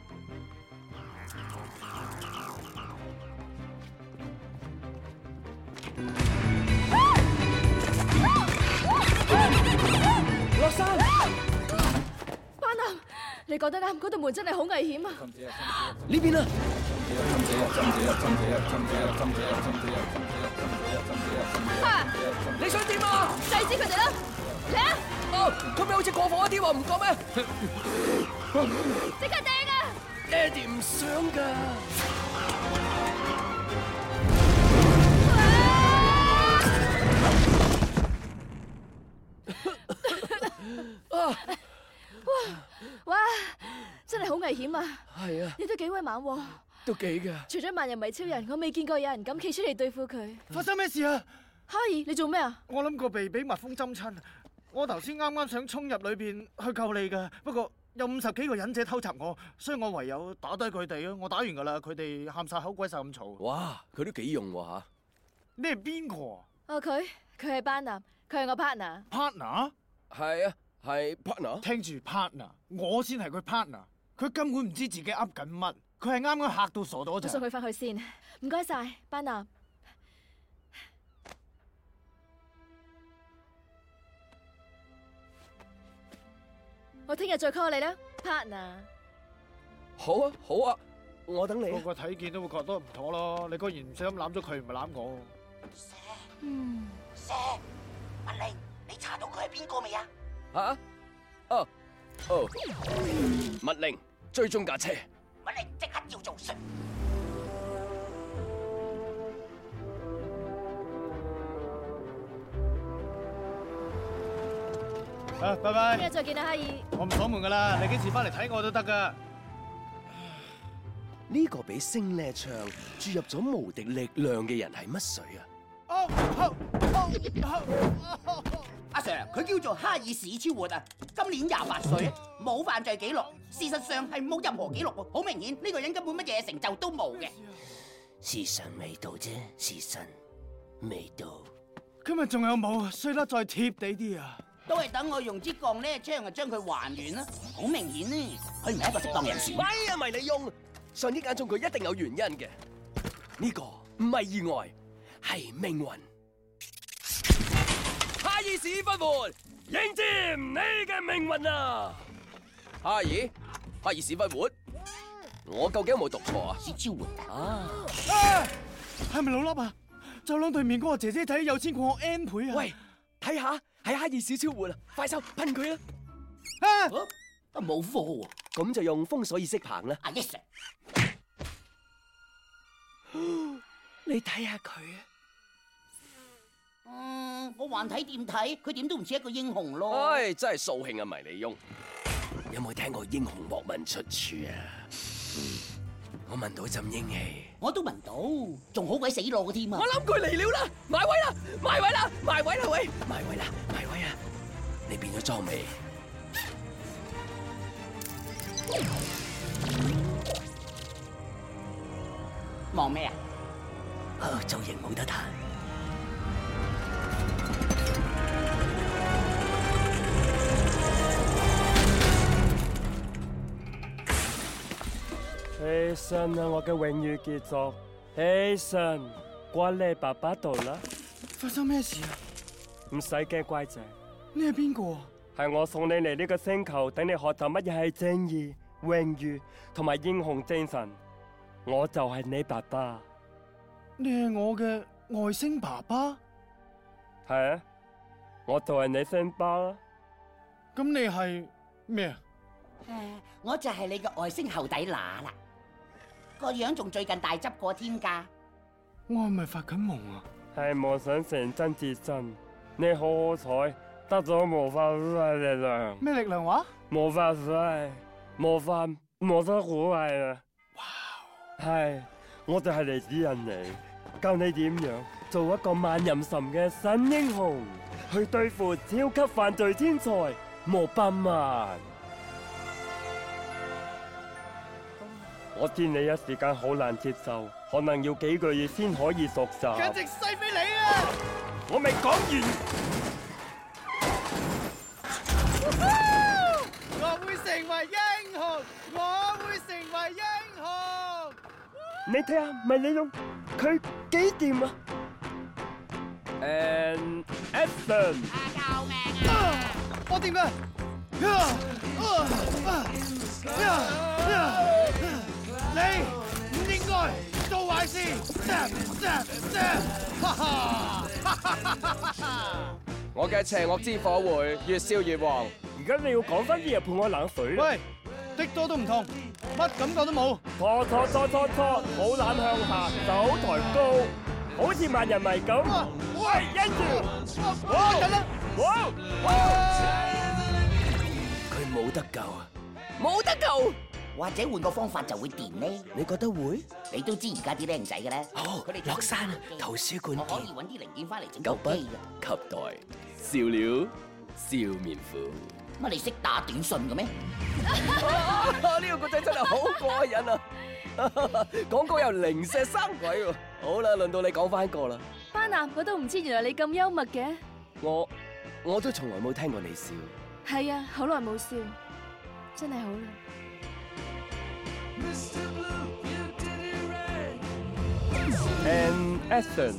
落山！班納，你講得啱，嗰道門真係好危險啊！ 呢邊啊！ 啊！ 你想點啊？ 制止佢哋啦！嚟啊！ 哦，佢咪好似過火一啲喎，唔覺咩？ 即刻掟啊！ 爹哋唔想噶。 哇哇！真係好危險啊！ 係啊， 你都幾威猛喎！ 都幾噶。 除咗萬人迷超人，我未見過有人敢企出嚟對付佢。 發生咩事啊？ 哈爾，你做咩啊？ 我諗個鼻俾蜜蜂針親，我頭先啱啱想衝入裏邊去救你噶，不過有五十幾個忍者偷襲我，所以我唯有打低佢哋啊！我打完噶啦，佢哋喊晒口鬼晒咁嘈。 哇，佢都幾用喎吓！ 你係邊個？ 哦，佢佢係班納，佢係我 partner。 partner？ 係啊，係 partner。 聽住 partner，我先係佢 partner，佢根本唔知自己噏緊乜，佢係啱啱嚇到傻咗咋。 我送佢翻去先，唔該晒，班納。我聽日再 call 你啦 ，partner。 好啊，好啊，我等你。 個個睇見都會覺得唔妥咯，你居然唔小心攬咗佢，唔係攬我。 嗯。 蛇，文玲，你查到佢係邊個未啊？ 吓？哦哦，密令追蹤架車。 文玲，即刻照做，Sir。 啊，拜拜。 聽日再見啦，哈爾。 我唔鎖門噶啦，你幾時翻嚟睇我都得噶。 呢個俾星呢槍注入咗無敵力量嘅人係乜水啊？ 阿 Sir， 佢叫做哈爾史超活啊，今年廿八歲，冇犯罪記錄，事實上係冇任何記錄，好明顯呢個人根本乜嘢成就都冇嘅。 時辰未到啫，時辰未到。 今日仲有冇？衰得再貼地啲啊！ 都係等我用支鋼呢槍啊，將佢還原啦。好明顯呢，佢唔係一個適當人選。 喂啊，迷你翁！上天揀中佢一定有原因嘅，呢個唔係意外，係命運。哈爾史不活，迎接你嘅命運啊！哈爾，哈爾史不活，我究竟有冇讀錯啊？ 史超活啊！ 啊，係咪老粒啊？走廊對面嗰個姐姐仔有錢過我 N 倍啊！ 喂，睇下係哈爾史超活啊！快手噴佢啦！ 啊，冇貨喎， 咁就用封鎖意識棒啦。 啊 yes sir， 你睇下佢啊！ 嗯，我橫睇掂睇，佢點都唔似一個英雄咯。 唉，真係掃興啊，迷你翁！有冇聽過英雄莫問出處啊？ 我聞到陣英氣。 我都聞到，仲好鬼死攞添啊！ 我諗佢嚟了啦，埋位啦，埋位啦，埋位啦喂，埋位啦，埋位啊！你變咗裝未？ 望咩啊？ 啊，造型冇得彈。 起身啦，我嘅榮譽傑作！起身，過嚟爸爸度啦。 發生咩事啊？ 唔使驚，乖仔。 你係邊個啊？ 係我送你嚟呢個星球，等你學習乜嘢係正義、榮譽同埋英雄精神。我就係你爸爸。 你係我嘅外星爸爸？ 係啊，我就係你星爸啦。 咁你係咩啊？ 誒，我就係你嘅外星後底乸啦，個樣仲最近大執過添㗎。 我係咪發緊夢啊？ 係夢想成真至真。你好好彩，得咗魔法師力量。 咩力量話？ 魔法師，魔法魔法好係啊！哇！係，我就係嚟指引你，教你點樣做一個萬人神嘅新英雄，去對付超級犯罪天才莫巴曼。我知你一時間好難接受，可能要幾個月先可以熟習。 簡直犀俾你啊！ 我未講完。 我會成為英雄，我會成為英雄。 你睇下，咪你用佢幾掂啊 ？And action！ 救命啊！ 我掂㗎。你唔應該做壞事！ 我嘅邪惡之火會越燒越旺。 而家你要講翻啲嘢潑我冷水啦！ 喂，的多都唔同，乜感覺都冇。 錯錯錯錯錯，冇攬向下，手抬高，好似萬人迷咁。喂，跟住，哇！緊啦！哇！ 佢冇得救啊！冇得救！ 或者換個方法就會掂呢？ 你覺得會？ 你都知而家啲僆仔嘅咧。 好，佢哋落山啊！圖書館我可以揾啲零件翻嚟整舊筆、 部機及袋、笑料、笑面虎。 乜你識打短信嘅咩？ 呢個故仔真係好過癮啊！講過又零舍生鬼喎。好啦，輪到你講翻個啦。 班納，我都唔知原來你咁幽默嘅。 我我都從來冇聽過你笑。 係啊，好耐冇笑，真係好啦。 And action！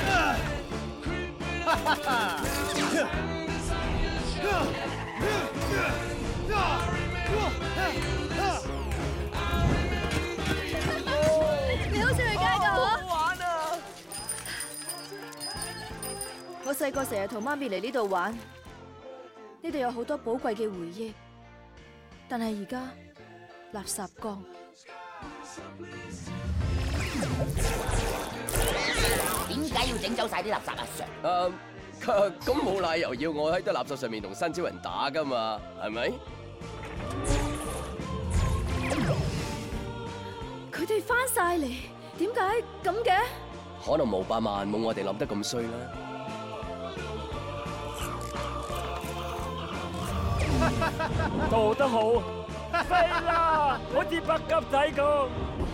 你好似去街㗎嗬？ 好玩啊！ 我細個成日同媽咪嚟呢度玩，呢度有好多寶貴嘅回憶，但係而家垃圾缸。 點解要整走晒啲垃圾啊，Sir？ 誒，咁冇理由要我喺啲垃圾上面同新超人打噶嘛，係咪？ 佢哋翻晒嚟，點解咁嘅？ 可能冇百萬冇我哋諗得咁衰啦。 做得好，飛啦，好似白鴿仔咁。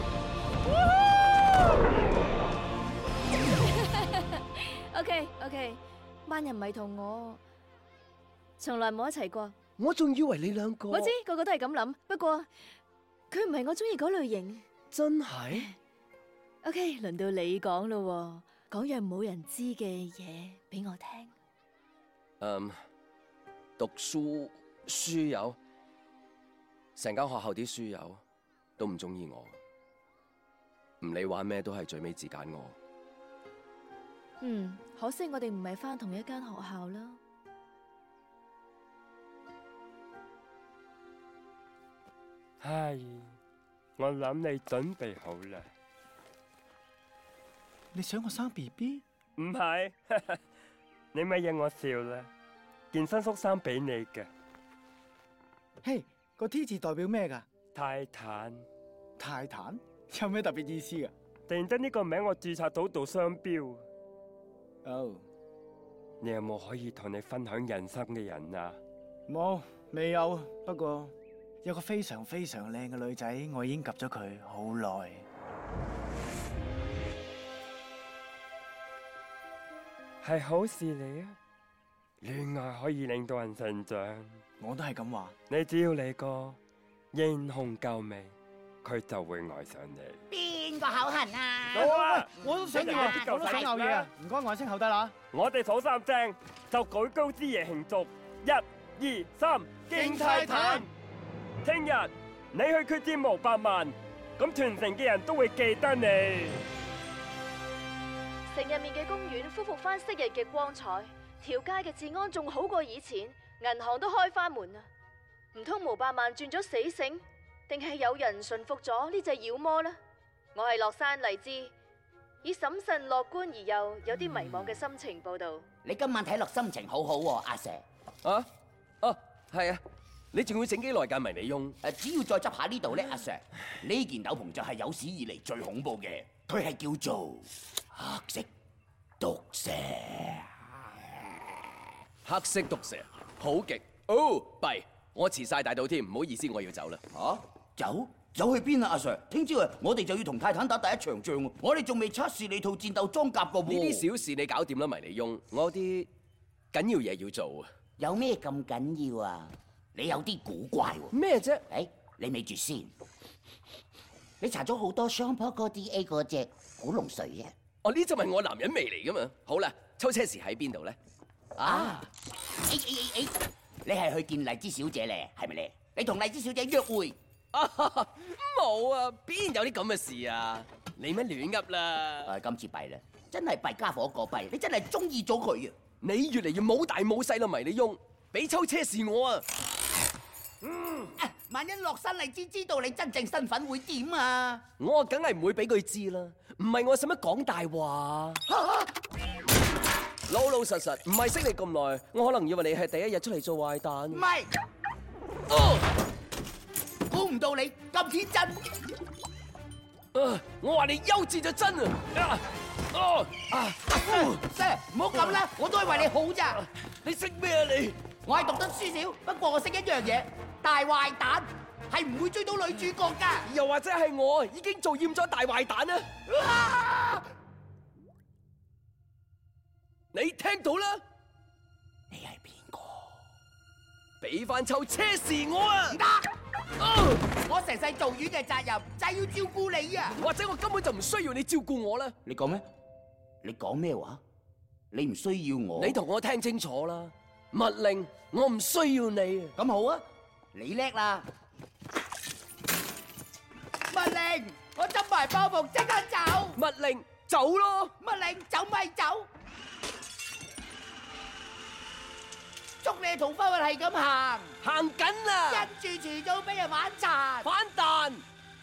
OK OK， 萬人迷同我從來冇一齊過。 我仲以為你兩個， 我知個個都係咁諗，不過佢唔係我中意嗰類型。 真係 OK， 輪到你講咯，講樣冇人知嘅嘢俾我聽。 嗯，讀書書友，成間學校啲書友都唔中意我，唔理玩咩都係最尾自揀我。 嗯，可惜我哋唔係返同一間學校啦。 係，我諗你準備好啦。 你想我生 B B？ 唔係，你咪引我笑啦。件新恤衫俾你嘅。 嘿，個 T 字代表咩㗎？ 泰坦。 泰坦？ 有咩特別意思啊？ 突然間呢個名我註冊到做商標。 哦， 你有冇可以同你分享人生嘅人啊？ 冇，未有。不過有個非常非常靚嘅女仔，我已經及咗佢好耐。 係好事嚟啊！戀愛可以令到人成長。 我都係咁話。 你只要嚟個英雄救美，佢就會愛上你。 邊個口痕啊？ 好啊！ 我都想要啊！我都想咬嘢啊！唔該，外星後得啦。 我哋數三聲就舉高之夜慶祝。一、二、三，敬泰坦！聽日你去決戰無百萬，咁全城嘅人都會記得你。 城入面嘅公園恢復翻昔日嘅光彩，條街嘅治安仲好過以前，銀行都開翻門啦。唔通無百萬轉咗死性，定係有人馴服咗呢隻妖魔呢？我係落山荔枝，以審慎樂觀而又有啲迷茫嘅心情報道。 你今晚睇落心情好好喎，阿 Sir。 啊？哦，係啊。你仲要整幾耐間迷你翁？ 誒，只要再執下呢度咧，阿 Sir，呢件斗篷就係有史以嚟最恐怖嘅，佢係叫做黑色毒蛇。 黑色毒蛇，好勁！哦，弊，我遲晒大到添，唔好意思，我要走啦。 嚇？走？走去邊啊，阿 Sir？聽朝啊，我哋就要同泰坦打第一場仗喎，我哋仲未測試你套戰鬥裝甲㗎喎。 呢啲小事你搞掂啦，迷你翁，我有啲緊要嘢要做啊。 有咩咁緊要啊？你有啲古怪喎。 咩啫？ 誒，你咪住先。你搽咗好多雙坡哥 D A 嗰隻古龍水啊？ 哦，呢就係我男人味嚟噶嘛。好啦，抽車時喺邊度咧？ 啊！誒誒誒誒，你係去見荔枝小姐咧，係咪咧？你同荔枝小姐約會？ 啊，冇啊，邊有啲咁嘅事啊？你乜亂噏啦？ 誒，今次弊啦，真係弊家伙過弊，你真係中意咗佢啊！ 你越嚟越冇大冇細啦，迷你翁，俾抽車時我啊！ 嗯，萬一落山荔枝知道你真正身份會點啊？ 我梗係唔會俾佢知啦，唔係我使乜講大話？老老實實，唔係識你咁耐，我可能以為你係第一日出嚟做壞蛋。 唔係，哦，估唔到你咁天真。 啊！我話你幼稚就真啊！哦啊 ！Sir，唔好咁啦，我都係為你好咋。 你識咩啊你？ 我係讀得書少，不過我識一樣嘢，大壞蛋係唔會追到女主角㗎。 又或者係我已經做厭咗大壞蛋啊！啊你聽到啦？ 你係邊個？ 俾翻抽車匙我啊！ 唔得！我成世做魚嘅責任就係要照顧你啊！ 或者我根本就唔需要你照顧我啦！ 你講咩？你講咩話？你唔需要我？ 你同我聽清楚啦！密令，我唔需要你。 咁好啊，你叻啦！密令，我執埋包袱即刻走！ 密令，走咯！ 密令，走咪走！祝你同花運係咁行， 行緊啦！ 跟住遲早俾人玩殘， 反彈！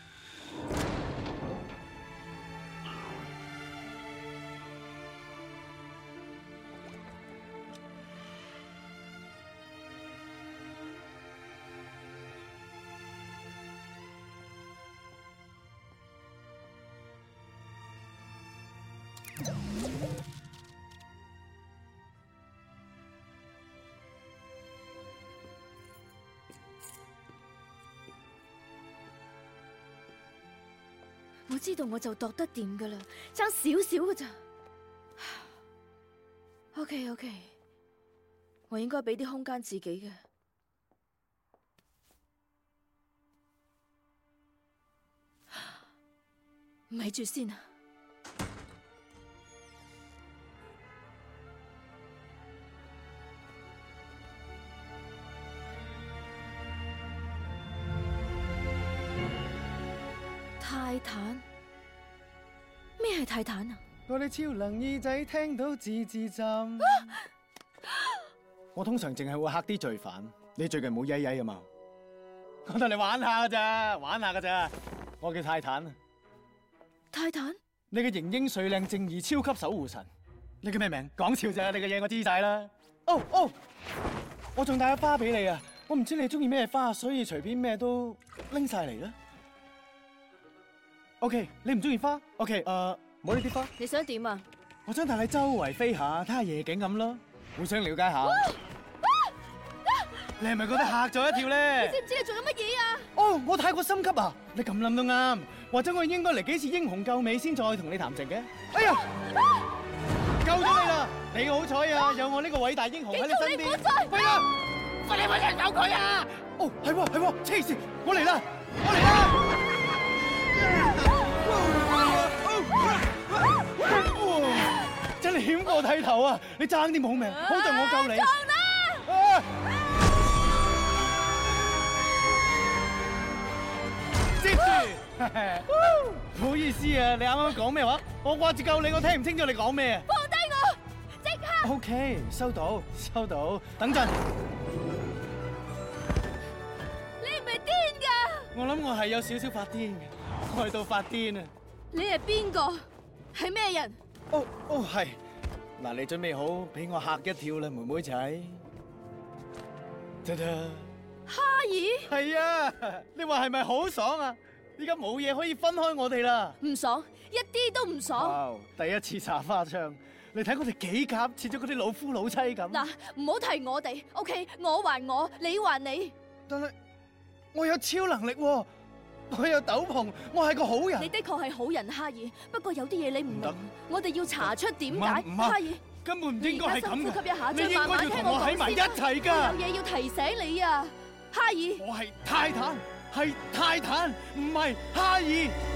我知道我就度得掂噶啦，爭少少噶咋。OK OK， 我應該俾啲空間自己嘅。咪住先啊！泰坦？咩係泰坦啊？ 我哋超能耳仔聽到字字浸。啊、我通常淨係會嚇啲罪犯。你最近冇曳曳啊嘛？我同你玩下噶咋，玩下噶咋。我叫泰坦啊。 泰坦？ 你嘅型英帥靚正義超級守護神。你叫咩名？講笑咋？你嘅嘢我知晒啦。哦哦，我仲帶咗花俾你啊！我唔知你中意咩花，所以隨便咩都拎晒嚟啦。 OK， 你唔中意花 ？OK， 誒，冇呢啲花。 你想點啊？ 我想帶你周圍飛下，睇下夜景咁咯，互相了解下。你係咪覺得嚇咗一跳咧？ 你知唔知你做緊乜嘢啊？ 哦，我太過心急啊！你咁諗都啱，或者我應該嚟幾次英雄救美先再同你談情嘅。哎呀，救咗你啦！你好彩啊，有我呢個偉大英雄喺你身邊。係啦，快啲揾人救佢啊！哦，係喎係喎，黐線，我嚟啦，我嚟啦！真係險過剃頭啊！你爭啲冇命，好在我救你。接住，唔好意思啊，你啱啱講咩話？我掛住救你，我聽唔清楚你講咩啊！ 放低我，即刻 ！OK， 收到，收到。等陣， 你唔係癲㗎？ 我諗我係有少少發癲嘅，我喺度發癲啊！ 你係邊個？係咩人？ 哦哦係，嗱你準備好俾我嚇一跳啦，妹妹仔。得得。 哈爾？ 係啊，你話係咪好爽啊？依家冇嘢可以分開我哋啦。 唔爽，一啲都唔爽。 哇！第一次插花槍，你睇我哋幾夾，似咗嗰啲老夫老妻咁。 嗱，唔好提我哋 ，OK？ 我還我，你還你。 但係我有超能力喎，我有斗篷，我係個好人。 你的確係好人，哈爾。不過有啲嘢你唔明，我哋要查出點解。哈爾， 根本唔應該係咁嘅。 你而家深呼吸一下， 你應該要同我喺埋一齊㗎。 我有嘢要提醒你啊。哈爾， 我係泰坦，係泰坦，唔係哈爾。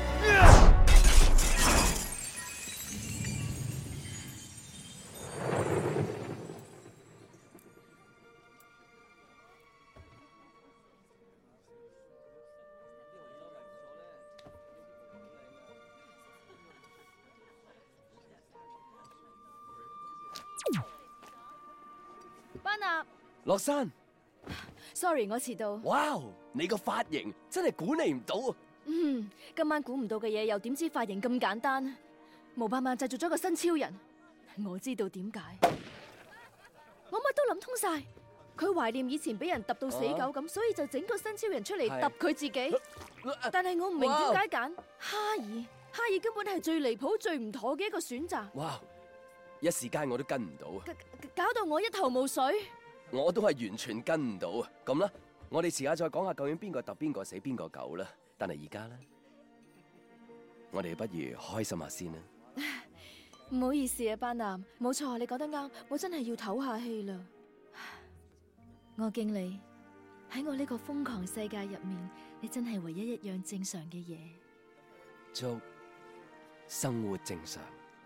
班納， 落山。 Sorry， 我遲到。 哇！你個髮型真係估你唔到啊！ 嗯，今晚估唔到嘅嘢，又點知髮型咁簡單？毛伯曼製造咗個新超人，我知道點解。我乜都諗通晒，佢懷念以前俾人揼到死狗咁，所以就整個新超人出嚟揼佢自己。但係我唔明點解揀哈爾，哈爾根本係最離譜、最唔妥嘅一個選擇。 哇！一時間我都跟唔到啊！ 搞到我一頭霧水。 我都係完全跟唔到啊！咁啦，我哋遲下再講下究竟邊個揼邊個死邊個狗啦。但係而家咧，我哋不如開心下先啦。 唔好意思啊，班納，冇錯，你講得啱，我真係要唞下氣啦。我敬你喺我呢個瘋狂世界入面，你真係唯一一樣正常嘅嘢。 祝生活正常。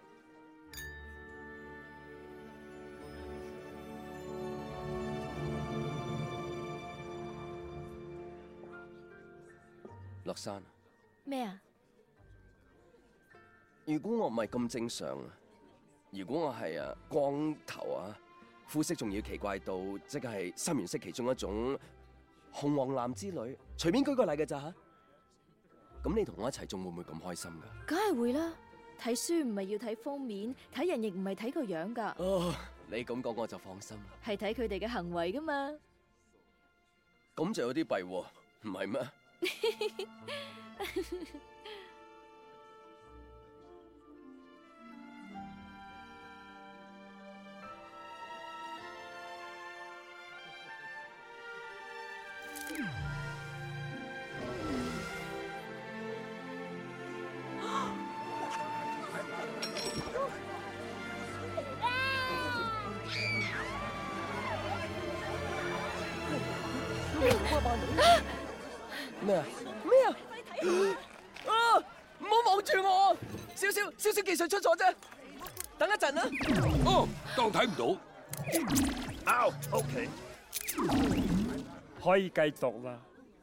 落山咩啊？ 如果我唔係咁正常，如果我係啊光頭啊，膚色仲要奇怪到即係三原色其中一種紅黃藍之類，隨便舉個例嘅咋吓？咁你同我一齊仲會唔會咁開心噶？ 梗係會啦！睇書唔係要睇封面，睇人亦唔係睇個樣噶。 哦，你咁講我就放心啦。 係睇佢哋嘅行為噶嘛？ 咁就有啲弊喎，唔係咩？咩啊？咩啊？啊！唔好望住我，少少少少技術出錯啫。等一陣啦。 哦，當睇唔到。 拗 ，OK， 可以繼續啦。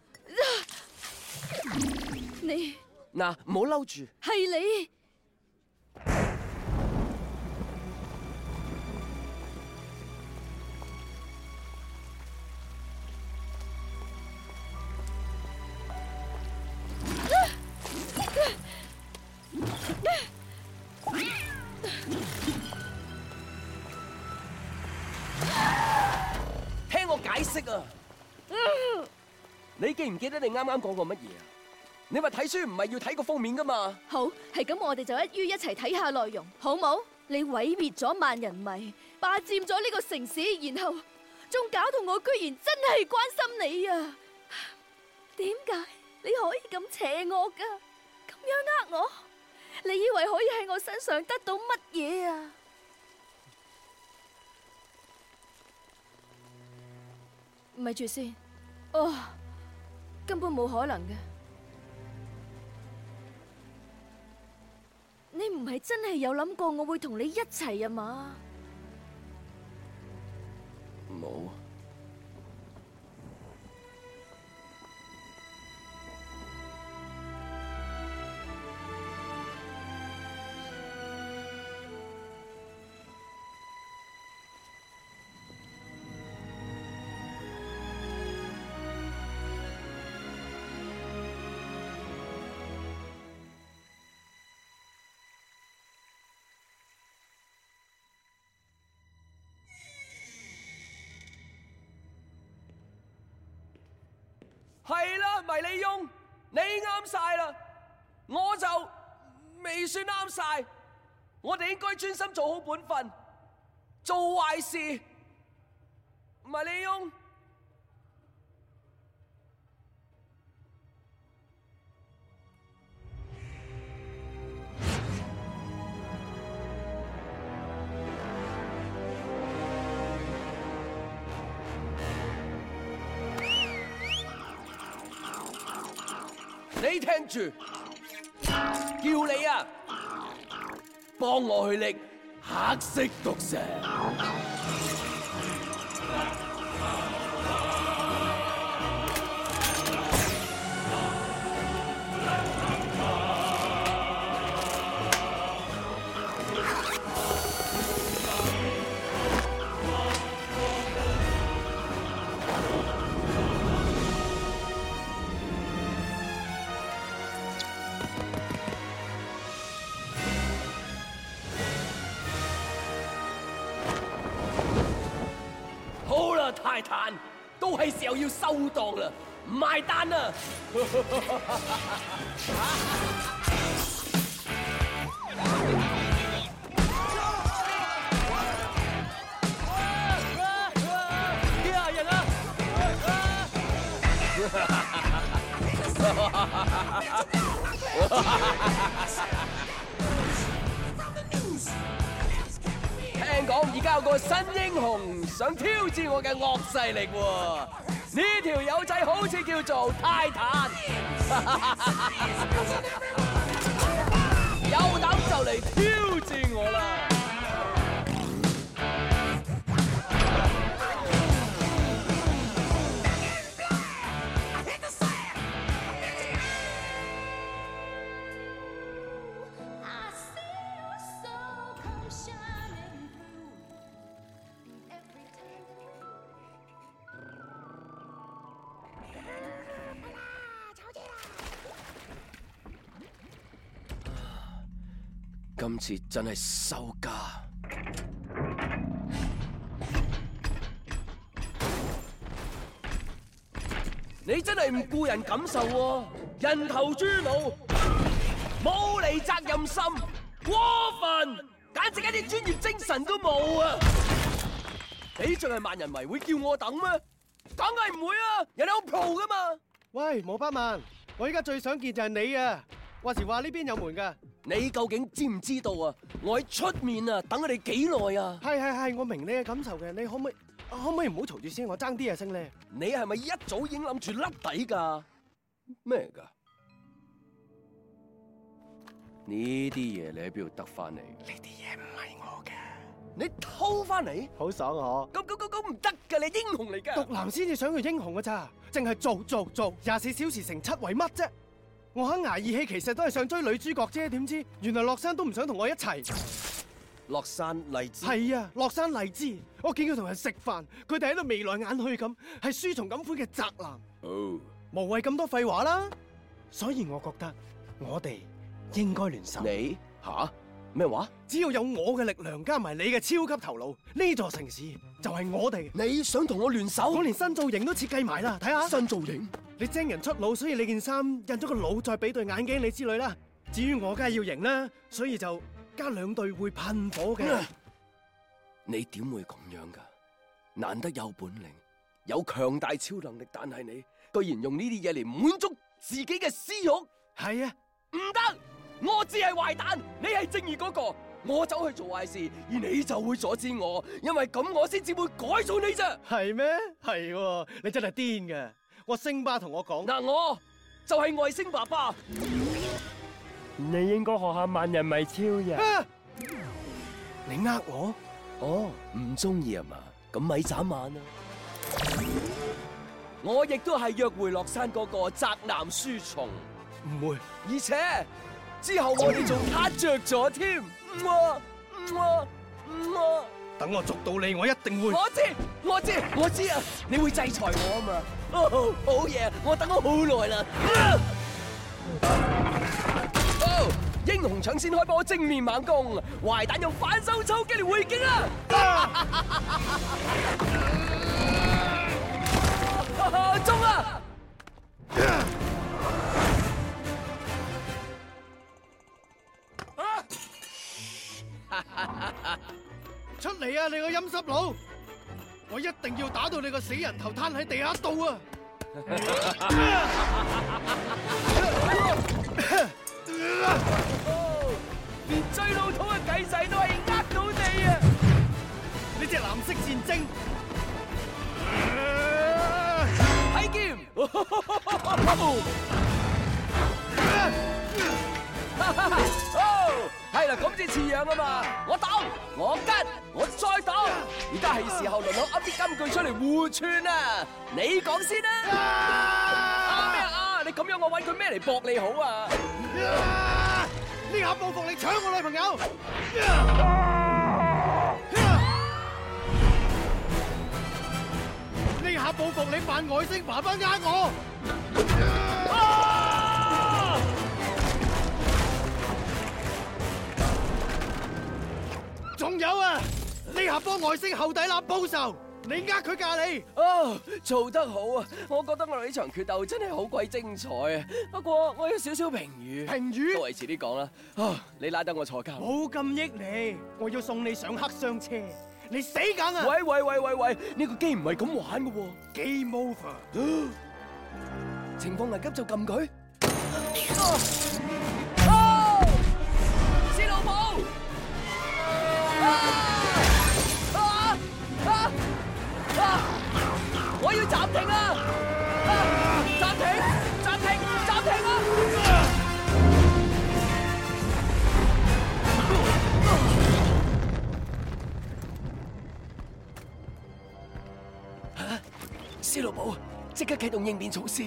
你嗱，唔好嬲住。 係你。 聽我解釋啊！你記唔記得你啱啱講過乜嘢啊？ 你話睇書唔係要睇個封面噶嘛？ 好，係咁，我哋就一於一齊睇下內容，好冇？你毀滅咗萬人迷，霸佔咗呢個城市，然後仲搞到我居然真係關心你啊！點解你可以咁邪惡噶？咁樣呃我？你以為可以喺我身上得到乜嘢啊？咪住先，哦，根本冇可能嘅。你唔係真係有諗過我會同你一齊啊嘛？ 冇。 係啦，迷你翁，你啱晒啦，我就未算啱晒。我哋應該專心做好本分，做壞事。迷你翁，你聽住，叫你啊，幫我去拎黑色毒蛇。泰坦，都係時候要收檔啦，唔埋單啦！啲下人啊！聽講而家有個新英雄想挑戰我嘅惡勢力喎，呢條友仔好似叫做泰坦，有膽就嚟挑戰我啦！今次真係收家。你真係唔顧人感受喎，人頭豬腦，冇嚟責任心，過分，簡直一啲專業精神都冇啊！你仲係萬人迷會叫我等咩？梗係唔會啊！人哋好 pro 噶嘛。 喂，毛百萬，我依家最想見就係你啊！話時話呢邊有門㗎。 你究竟知唔知道啊？我喺出面啊，等你哋幾耐啊？ 係係係，我明你嘅感受嘅。你可唔可以可唔可以唔好嘈住先？我爭啲啊聲咧。 你係咪一早已經諗住甩底㗎？咩㗎？呢啲嘢你喺邊度得翻嚟？呢啲嘢唔係我嘅。你偷翻嚟？ 好爽啊！ 咁咁咁咁唔得㗎！你英雄嚟㗎。 毒男先至想做英雄㗎咋，淨係做做做，廿四小時乘七為乜啫？我肯捱義氣，其實都係想追女主角啫，點知原來樂山都唔想同我一齊。 樂山荔枝係啊，樂山荔枝，我見佢同人食飯，佢哋喺度眉來眼去咁，係書蟲咁款嘅宅男。 哦， 無謂咁多廢話啦，所以我覺得我哋應該聯手。 你吓咩話？ 只要有我嘅力量加埋你嘅超級頭腦，呢座城市就係我哋。 你想同我聯手？ 我連新造型都設計埋啦，睇下。 新造型？ 你你精人出腦，所以你件衫印咗個腦，再俾對眼鏡你之類啦。至於我梗係要型啦，所以就加兩對會噴火嘅。 你點會咁樣噶？難得有本領，有強大超能力，但係你居然用呢啲嘢嚟滿足自己嘅私欲。 係啊， 唔得！我只係壞蛋，你係正義嗰個。我走去做壞事，而你就會阻止我，因為咁我先至會改造你啫。 係咩？係喎，你真係癲㗎！我星巴同我講， 嗱，我就係外星爸爸。 你應該學下萬人迷超人。 啊、你呃我？ 哦，唔中意啊嘛？咁咪眨眼啊！我亦都係約會落山嗰個宅男書蟲。 唔會， 而且之後我哋仲撻着咗添。我我我， 等我捉到你，我一定會。 我知我知我知啊！你會制裁我啊嘛？哦，好嘢！我等咗好耐啦。哦，英雄搶先開波，正面猛攻，壞蛋用反手抽擊嚟回擊啊！中啊！ 出嚟啊！你個陰濕佬，我一定要打到你個死人頭攤喺地下度啊！ 連最老土嘅計仔都係呃到你啊！ 你隻藍色戰精， 睇劍！哦，係啦，咁至似樣啊嘛！我擋，我吉，我再擋，而家係時候輪到噏啲金句出嚟互串啊！你講先啦！啊咩啊？你咁樣我揾佢咩嚟駁你好啊？ 呢下報復你搶我女朋友！呢下報復你扮外星爸爸呃我！仲有啊！呢下幫外星後底乸報仇，你呃佢嫁你？ 哦，做得好啊！我覺得我哋呢場決鬥真係好鬼精彩啊！不過我有少少評語， 評語都係遲啲講啦。啊，你拉得我坐監， 冇咁益你，我要送你上黑箱車，你死梗啊！ 喂喂喂喂喂，呢個機唔係咁玩噶喎 ，Game over。 情況危急就撳佢。啊！師老母！啊啊啊啊！我要暫停啊！暫停！暫停！暫停啊！吓！師老母，即刻啟動應變措施。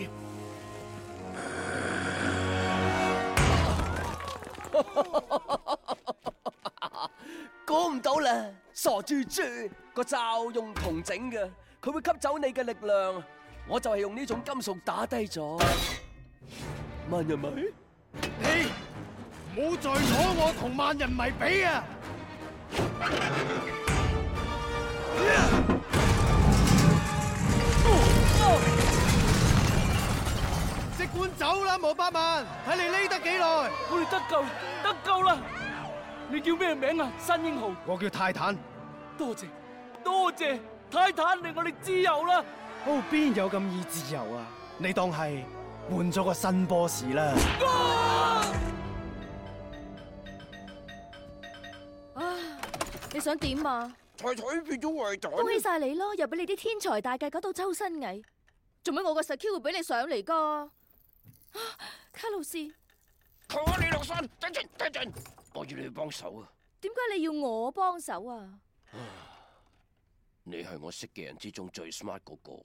估唔到啦，傻豬豬，個罩用銅整嘅，佢會吸走你嘅力量。我就係用呢種金屬打低咗。萬人迷， 你唔好再攞我同萬人迷比啊！即管走啦，毛百萬，睇你匿得幾耐？ 我哋得救，得救啦！你叫咩名啊，新英雄？ 我叫泰坦。 多謝，多謝，泰坦令我哋自由啦！ 哦，邊有咁易自由啊？你當係換咗個新 boss 啦！ 啊！你想點啊？ 太太變咗壞蛋。 恭喜晒你咯，又俾你啲天才大計搞到周身蟻。做咩我個實 Q 會俾你上嚟噶？卡路士， 求下你落山，等陣等陣，我要你去幫手啊！ 點解你要我幫手啊？ 你係我識嘅人之中最 smart 嗰個。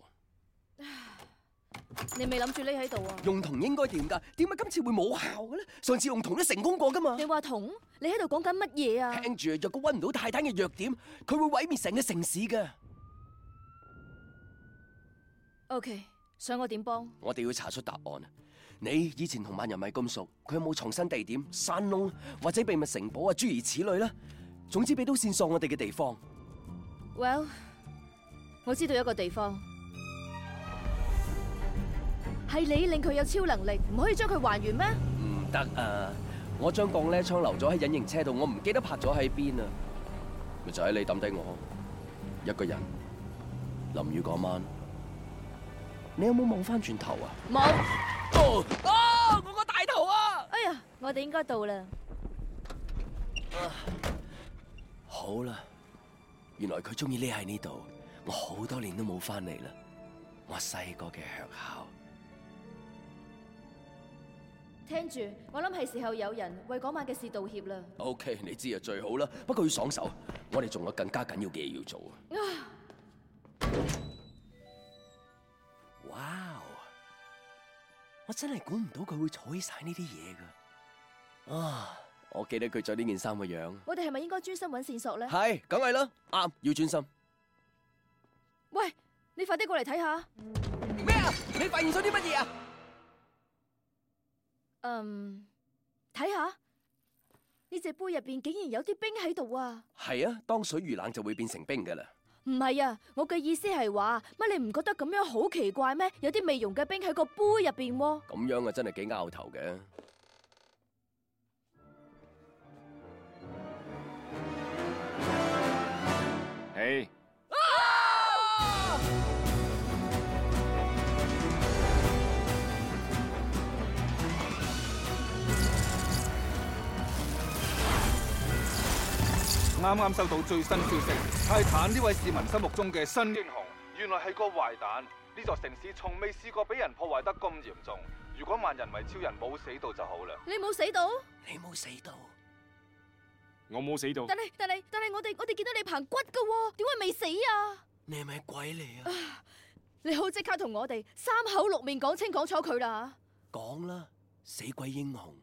你未諗住匿喺度啊？ 用銅應該掂噶，點解今次會冇效嘅咧？上次用銅都成功過噶嘛？ 你話銅？你喺度講緊乜嘢啊？ 聽住，若果搵唔到泰坦嘅弱點，佢會毀滅成個城市噶。 OK，想我點幫？ 我哋要查出答案。你以前同萬人迷咁熟，佢有冇藏身地點、山窿或者秘密城堡啊？諸如此類啦。總之俾到線索我哋嘅地方。 Well，我知道一個地方係你令佢有超能力，唔可以將佢還原咩？ 唔得啊！我將鋼呢槍留咗喺隱形車度，我唔記得拍咗喺邊啊！咪就喺你抌低我一個人。淋雨嗰晚，你有冇望翻轉頭啊？ 冇。 哦啊！我個大頭啊！ 哎呀，我哋應該到啦。 好啦，原來佢中意匿喺呢度，我好多年都冇翻嚟啦。我細個嘅學校。 聽住，我諗係時候有人為嗰晚嘅事道歉啦。 OK， 你知就最好啦，不過要爽手，我哋仲有更加緊要嘅嘢要做啊！哇！我真係估唔到佢會採晒呢啲嘢噶。啊！我記得佢着呢件衫嘅樣。 我哋係咪應該專心揾線索咧？ 係，梗係啦，啱，要專心。 喂，你快啲過嚟睇下。 咩啊？你發現咗啲乜嘢啊？ 嗯，睇下呢隻杯入邊竟然有啲冰喺度啊！ 係啊，當水遇冷就會變成冰噶啦。 唔係啊，我嘅意思係話，乜你唔覺得咁樣好奇怪咩？有啲未溶嘅冰喺個杯入邊喎。 咁樣啊，真係幾拗頭嘅。 誒！ 啱啱收到最新消息，泰坦呢位市民心目中嘅新英雄，原來係個壞蛋。呢座城市從未試過俾人破壞得咁嚴重。如果萬人迷超人冇死到就好啦。 你冇死到？ 你冇死到？ 我冇死到。 但係但係但係我哋我哋見到你棚骨噶喎，點會未死啊？ 你係咪鬼嚟啊？ 你好，即刻同我哋三口六面講清講楚佢啦。 講啦，死鬼英雄。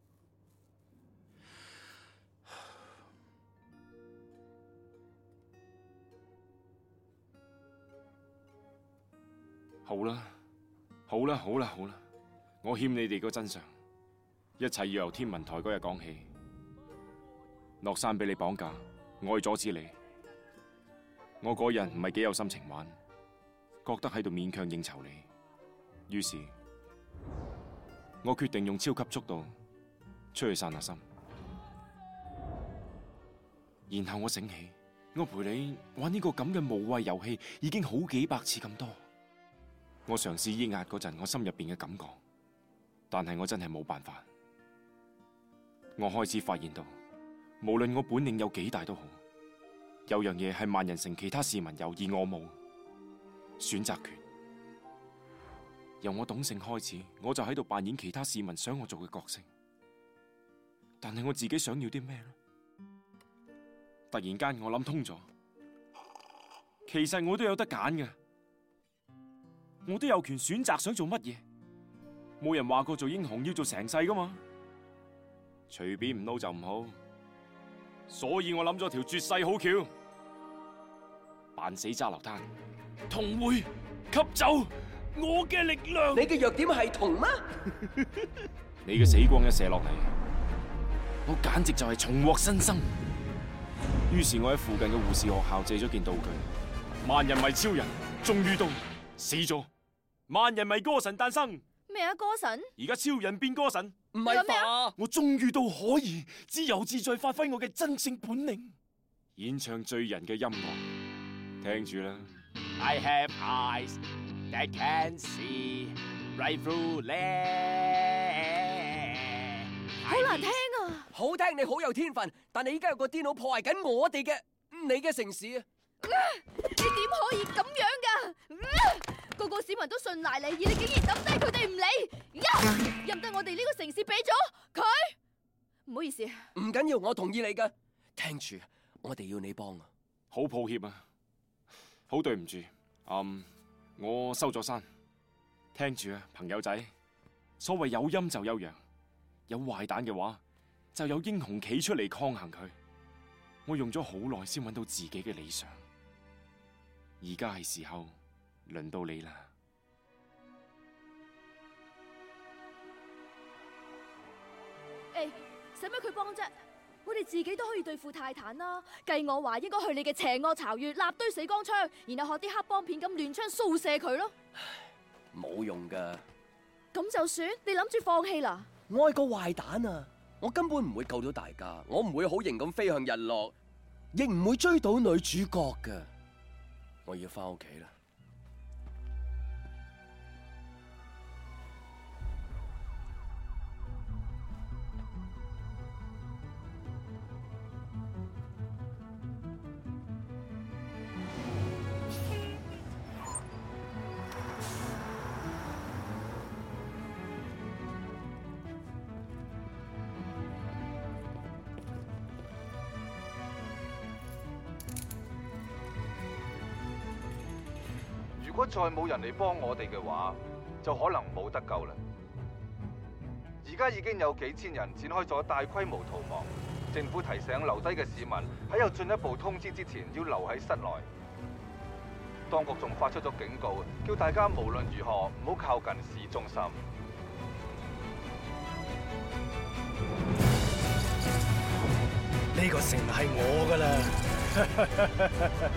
好啦，好啦，好啦，好啦，我欠你哋個真相，一切要由天文台嗰日講起。落山俾你綁架，我去阻止你。我嗰日唔係幾有心情玩，覺得喺度勉強應酬你，於是，我決定用超級速度出去散下心。然後我醒起，我陪你玩呢個咁嘅無謂遊戲已經好幾百次咁多。我嘗試抑壓嗰陣，我心入邊嘅感覺，但係我真係冇辦法。我開始發現到，無論我本領有幾大都好，有樣嘢係萬人城其他市民有而我冇，選擇權。由我懂性開始，我就喺度扮演其他市民想我做嘅角色。但係我自己想要啲咩呢？突然間我諗通咗，其實我都有得揀嘅。我都有權選擇想做乜嘢，冇人話過做英雄要做成世噶嘛，隨便唔撈就唔好，所以我諗咗條絕世好橋，扮死揸流灘，同會吸走我嘅力量。 你嘅弱點係銅嗎？ 你嘅死光一射落嚟，我簡直就係重獲新生。於是我喺附近嘅護士學校借咗件道具，萬人迷超人終於到死咗。萬人迷歌神誕生。 咩啊？歌神？ 而家超人變歌神， 唔係吧？ 我終於都可以自由自在發揮我嘅真正本領，演唱醉人嘅音樂，聽住啦。I have eyes that can see right through lead。 好難聽啊！ 好聽，你好有天分，但係依家有個癲佬破壞緊我哋嘅你嘅城市啊！ 你點可以咁樣噶？個個市民都信賴你，而你竟然抌低佢哋唔理，任得我哋呢個城市俾咗佢。唔好意思， 唔緊要，我同意你噶。聽住，我哋要你幫啊！ 好抱歉啊，好對唔住，嗯，我收咗山。聽住啊，朋友仔，所謂有陰就有陽，有壞蛋嘅話，就有英雄企出嚟抗衡佢。我用咗好耐先揾到自己嘅理想，而家係時候輪到你啦。 誒，使乜佢幫啫？我哋自己都可以對付泰坦啦。計我話，應該去你嘅邪惡巢穴，立堆死光槍，然後學啲黑幫片咁亂槍掃射佢咯。 冇用噶， 咁就算？你諗住放棄啦？ 我係個壞蛋啊！我根本唔會救到大家，我唔會好型咁飛向日落，亦唔會追到女主角㗎。我要翻屋企啦。 如果再冇人嚟幫我哋嘅話，就可能冇得救啦。而家已經有幾千人展開咗大規模逃亡，政府提醒留低嘅市民喺有進一步通知之前要留喺室內。當局仲發出咗警告，叫大家無論如何唔好靠近市中心。 呢個城係我㗎啦！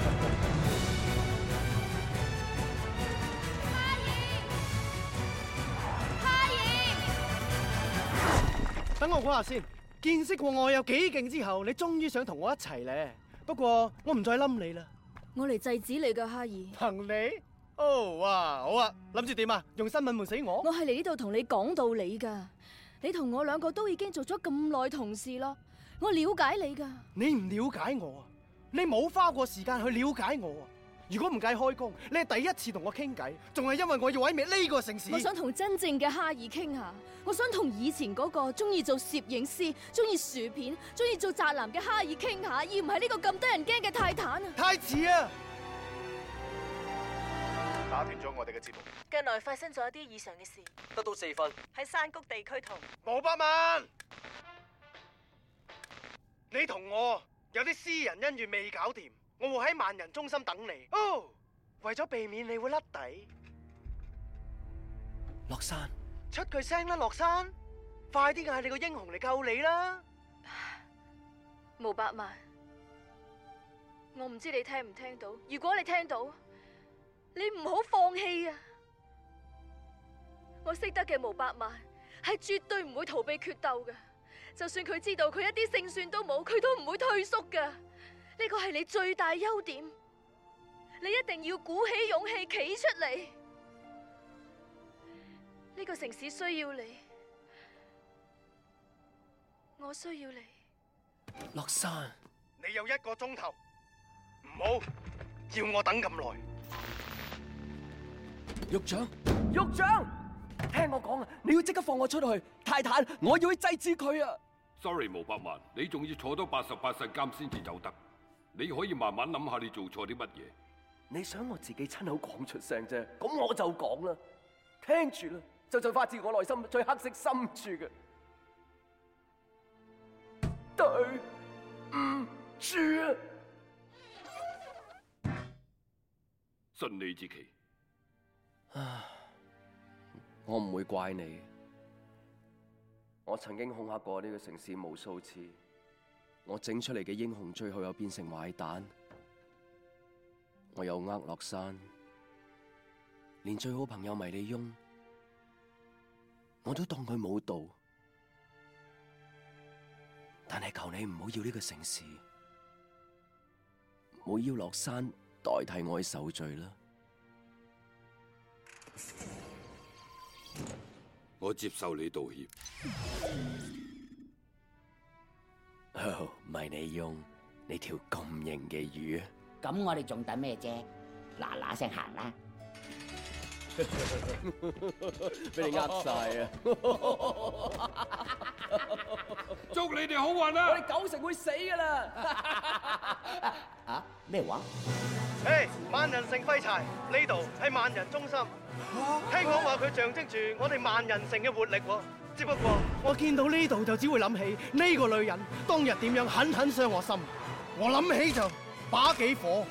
等我估下先，見識過我有幾勁之後，你終於想同我一齊咧。不過我唔再冧你啦。 我嚟制止你噶，哈爾。 憑你？哦，哇，好啊，諗住點啊？用新聞悶死我？ 我係嚟呢度同你講道理噶。你同我兩個都已經做咗咁耐同事咯，我了解你噶。 你唔了解我啊？你冇花過時間去了解我啊？如果唔計開工，你係第一次同我傾偈，仲係因為我要毀滅呢個城市。 我想同真正嘅哈爾傾下，我想同以前嗰個中意做攝影師、中意薯片、中意做宅男嘅哈爾傾下，而唔係呢個咁得人驚嘅泰坦啊！ 太遲啊！ 打斷咗我哋嘅節目。 近來發生咗一啲異常嘅事， 得到四分。 喺山谷地區同毛百萬，你同我有啲私人恩怨未搞掂。我會喺萬人中心等你。哦，為咗避免你會甩底， 落山， 出句聲啦，落山，快啲嗌你個英雄嚟救你啦！ 毛百萬，我唔知你聽唔聽到。如果你聽到，你唔好放棄啊！我識得嘅毛百萬係絕對唔會逃避決鬥嘅，就算佢知道佢一啲勝算都冇，佢都唔會退縮噶。呢個係你最大優點，你一定要鼓起勇氣企出嚟。呢個城市需要你，我需要你。 落山， 你有一個鐘頭，唔好要我等咁耐。 獄長，獄長，聽我講啊，你要即刻放我出去，泰坦，我要去制止佢啊 ！Sorry， 毛百萬，你仲要坐多八十八世監先至走得。你可以慢慢諗下你做錯啲乜嘢。 你想我自己親口講出聲啫，咁我就講啦，聽住啦，就就發自我內心最黑色深處嘅。對唔住啊！ 順利之期。 唉，我唔會怪你。我曾經恐嚇過呢個城市無數次。我整出嚟嘅英雄最後又變成壞蛋，我又呃落山，連最好朋友迷你翁我都當佢冇到，但係求你唔好要呢個城市，唔好要落山代替我去受罪啦。 我接受你道歉。 哦，迷你翁，你條咁型嘅魚， 咁我哋仲等咩啫？嗱嗱聲行啦！ 俾你呃晒啊！ 祝你哋好運啊！ 我哋九成會死噶啦！ 啊？咩話？ 嘿，萬人城廢柴，呢度係萬人中心。聽講話佢象徵住我哋萬人城嘅活力喎。只不過我見到呢度就只會諗起呢個女人當日點樣狠狠傷我心，我諗起就把幾火。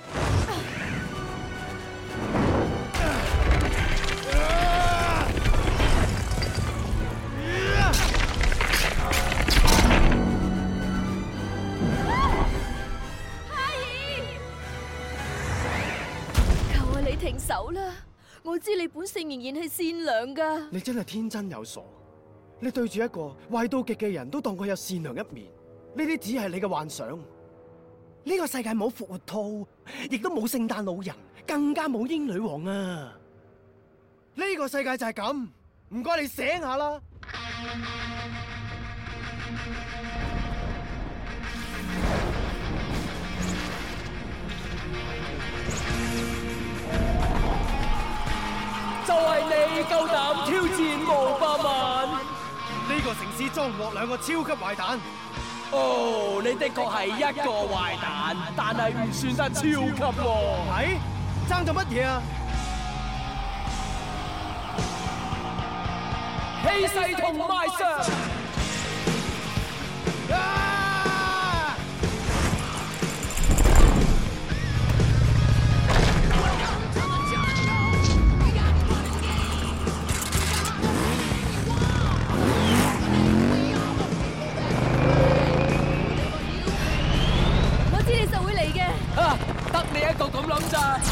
求下你停手啦！ 我知你本性仍然係善良噶。 你真係天真有傻，你對住一個壞到極嘅人都當佢有善良一面，呢啲只係你嘅幻想。呢個世界冇復活兔，亦都冇聖誕老人，更加冇英女王啊！呢個世界就係咁，唔該你醒下啦。 就係你夠膽挑戰毛百萬。 呢個城市裝唔落兩個超級壞蛋。 哦，你的確係一個壞蛋，但係唔算得超級喎。 係？爭咗乜嘢啊？ 氣勢同埋上。 啊！得你一個咁諗咋？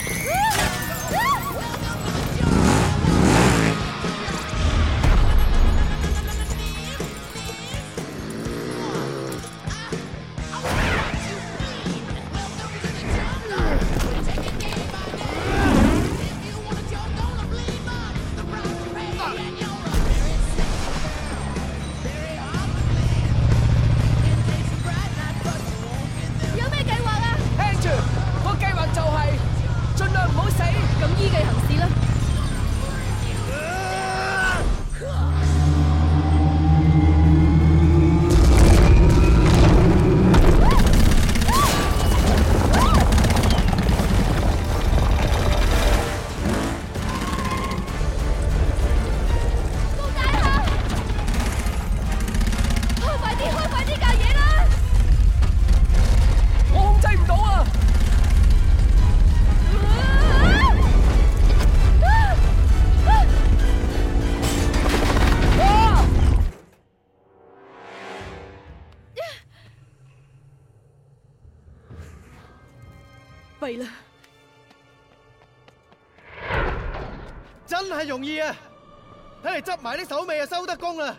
弊啦！ 真係容易啊！睇嚟執埋啲手尾就收得工啦！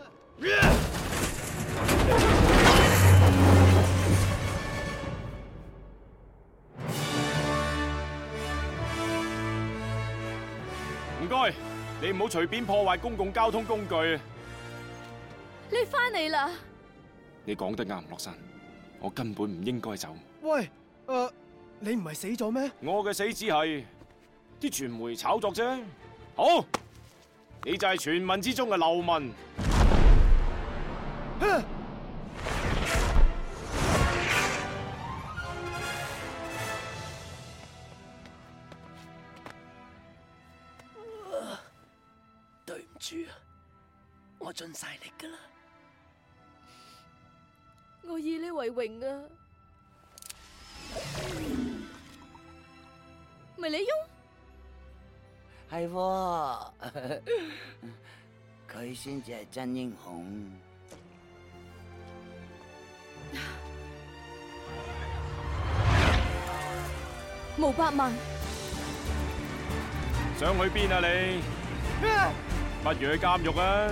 唔該，你唔好隨便破壞公共交通工具。 你翻嚟啦！ 你講得啱，洛神，我根本唔應該走。 喂，誒，你唔係死咗咩？ 我嘅死只係啲傳媒炒作啫。好，你就係傳聞之中嘅流民。 對唔住啊，我盡晒力噶啦。 我以你為榮啊！咪李翁？ 係喎，佢先至係真英雄。 毛百萬， 想去邊啊你？不如去監獄啊！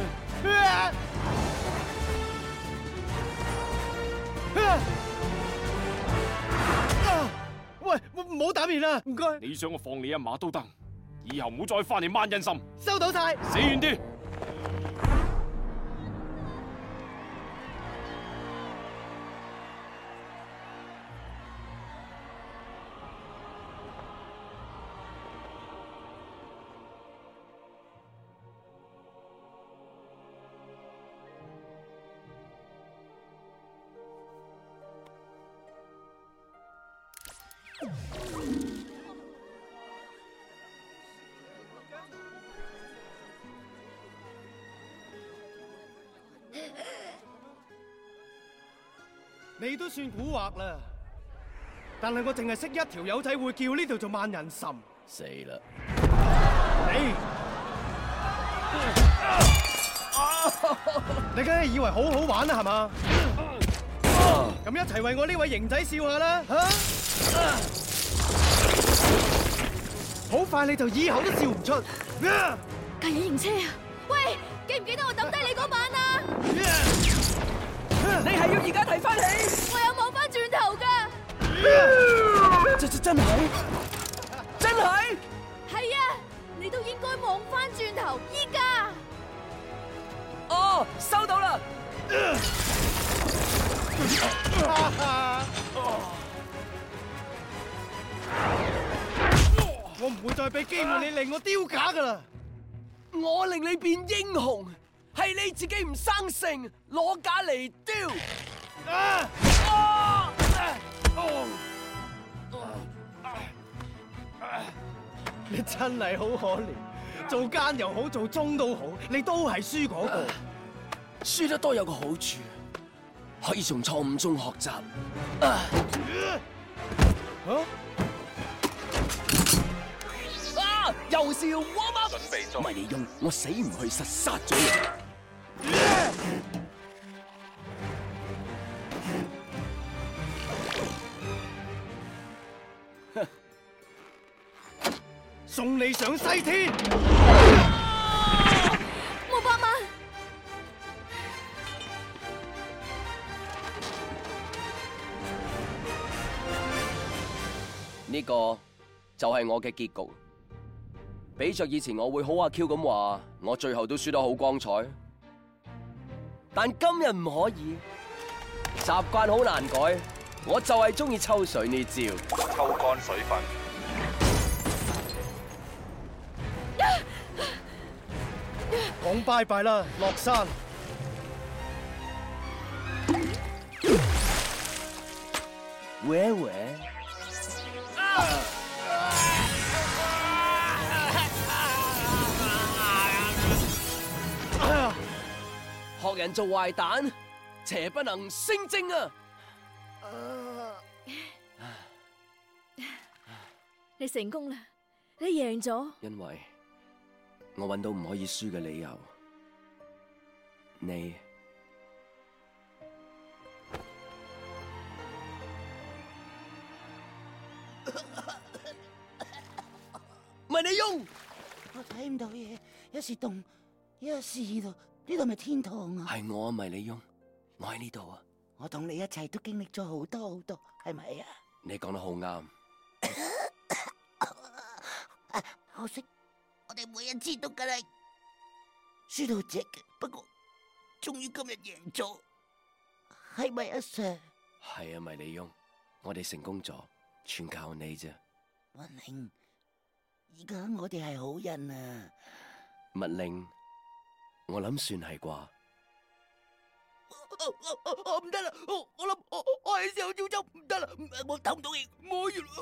喂，唔好打面啦，唔該。 你想我放你一馬都得，以後唔好再翻嚟萬人心。 收到晒。 死遠啲！ 你都算蠱惑啦，但係我淨係識一條友仔會叫呢度做萬人岑。 死啦！ 你你梗係以為好好玩啦，係嘛？咁一齊為我呢位型仔笑下啦，吓！好快你就以後都笑唔出。 架隱形車啊！喂，記唔記得我抌低你嗰晚啊？ 你係要而家睇翻起？ 我有望翻轉頭㗎。 真真真係？真係？ 係啊，你都應該望翻轉頭，依家。 哦，收到啦。 我唔會再俾機會你令我丟架噶啦！ 我令你變英雄，係你自己唔生性，攞架嚟丟。啊啊你真係好可憐，做奸又好，做忠都好，你都係輸嗰個。 輸得多有個好處，可以從錯誤中學習。啊！啊！又是 warm up， 準備中。 唔係你用，我死唔去，實殺咗你。 送你上西天！ 冇百萬。 呢個就係我嘅結局。比着以前我會好阿 Q 咁話，我最後都輸得好光彩。但今日唔可以，習慣好難改，我就係中意抽水呢招。 抽乾水分。 講拜拜啦，落山。 喂喂。學人做壞蛋，邪不能勝正啊！ 你成功啦，你贏咗。 因為我揾到唔可以輸嘅理由，你唔係你用，我睇唔到嘢，一時凍，一時熱，呢度咪天堂啊！ 係我啊，迷你翁，我喺呢度啊！ 我同你一齊都經歷咗好多好多，係咪啊？ 你講得好啱。 可惜我哋每一次都梗係輸到隻嘅，不過終於今日贏咗，係咪啊 Sir？ 係啊，迷你翁，我哋成功咗，全靠你啫。 文玲，而家我哋係好人啊！ 密令，我諗算係啩。 我唔得啦！我我諗我我係時候要走，唔得啦！我唞唔到氣，唔可以啦！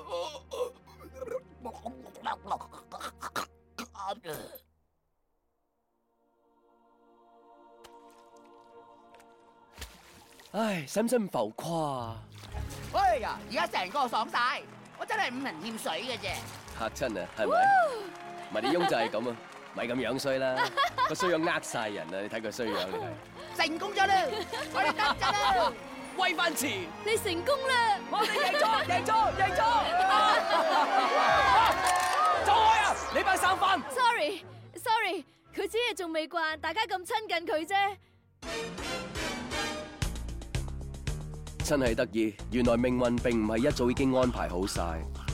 唉，使唔使咁浮誇啊？ 哎呀，而家成個爽晒，我真係五人欠水嘅啫。 嚇親啊，係咪？迷你翁就係咁啊，咪咁樣衰啦，個衰樣呃晒人啊！你睇佢衰樣，你睇。 成功咗啦！我哋得咗啦！ 威翻詞， 你成功啦！ 我哋贏咗，贏咗，贏咗！ 走開啊！你班生番 ！Sorry，Sorry， 佢只係仲未慣大家咁親近佢啫。 真係得意，原來命運並唔係一早已經安排好晒，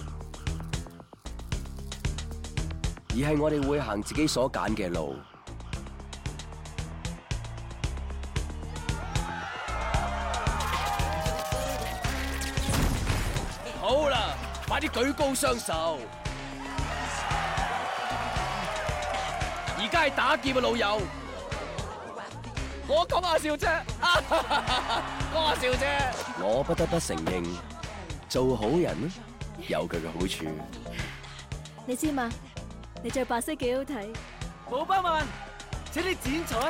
而係我哋會行自己所揀嘅路。 好啦，快啲舉高雙手！而家係打劫啊，老友！我講下笑啫，講下笑啫。 我不得不承認，做好人有佢嘅好處。 你知嘛？你着白色幾好睇。 冇百萬，請你剪彩。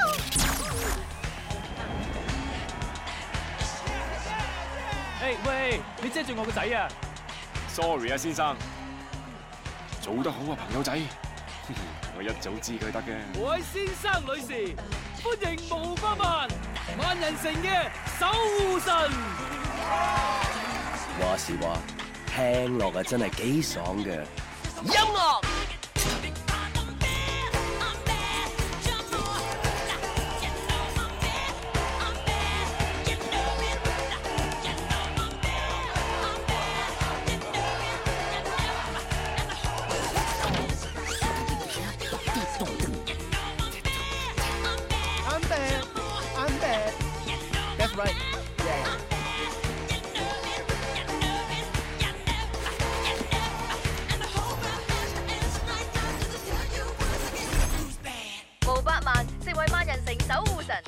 誒喂，你遮住我個仔啊 ！Sorry 啊，先生，做得好啊，朋友仔，我一早知佢得嘅。 各位先生女士，歡迎無百萬萬人城嘅守護神。 話時話，聽落啊真係幾爽嘅。 音樂。 I'm bad. I'm bad. That's right. Yeah. 無百萬，成為萬人城守護神。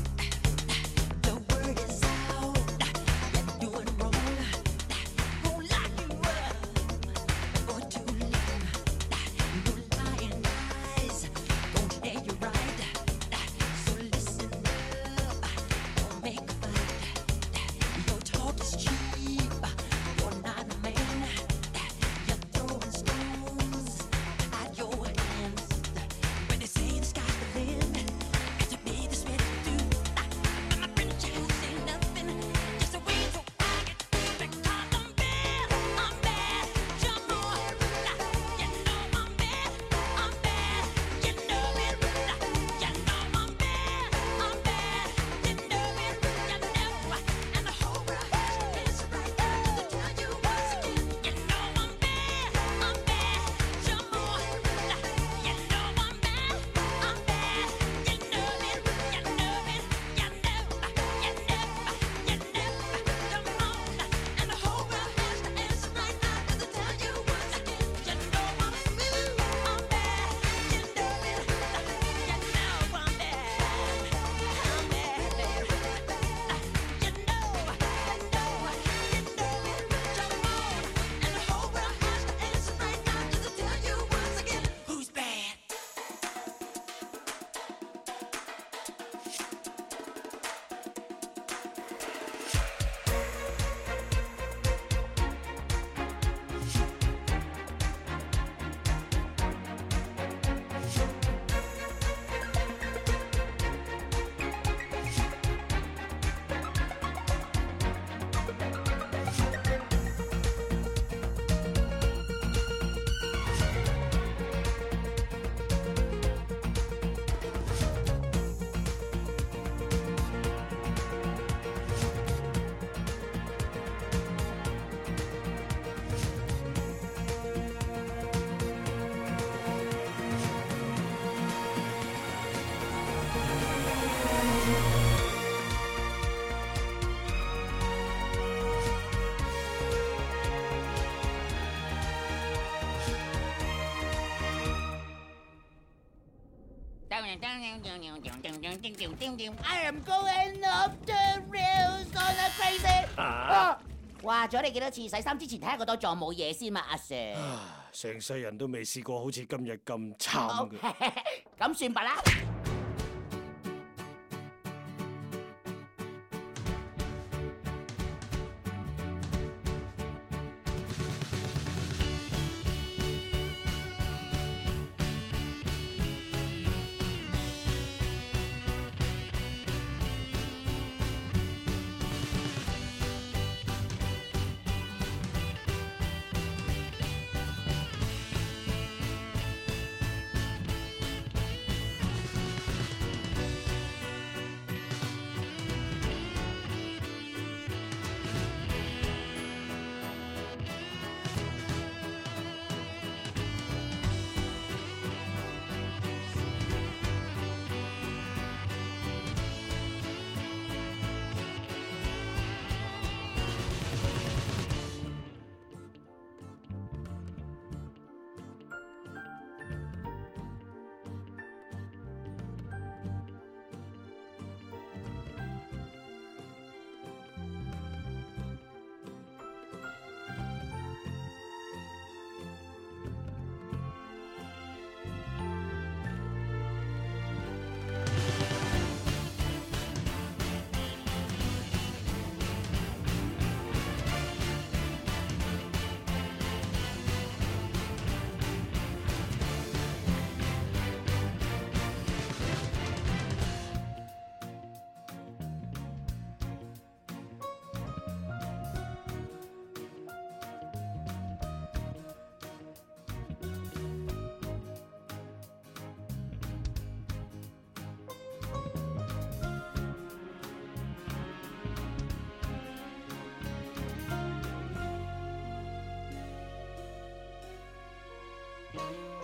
I am going off the rails on a crazy。啊！話咗你幾多次，洗衫之前睇下個袋仲有冇嘢先嘛，阿 Sir。 成世人都未試過好似今日咁慘嘅。 咁算吧啦。 拜。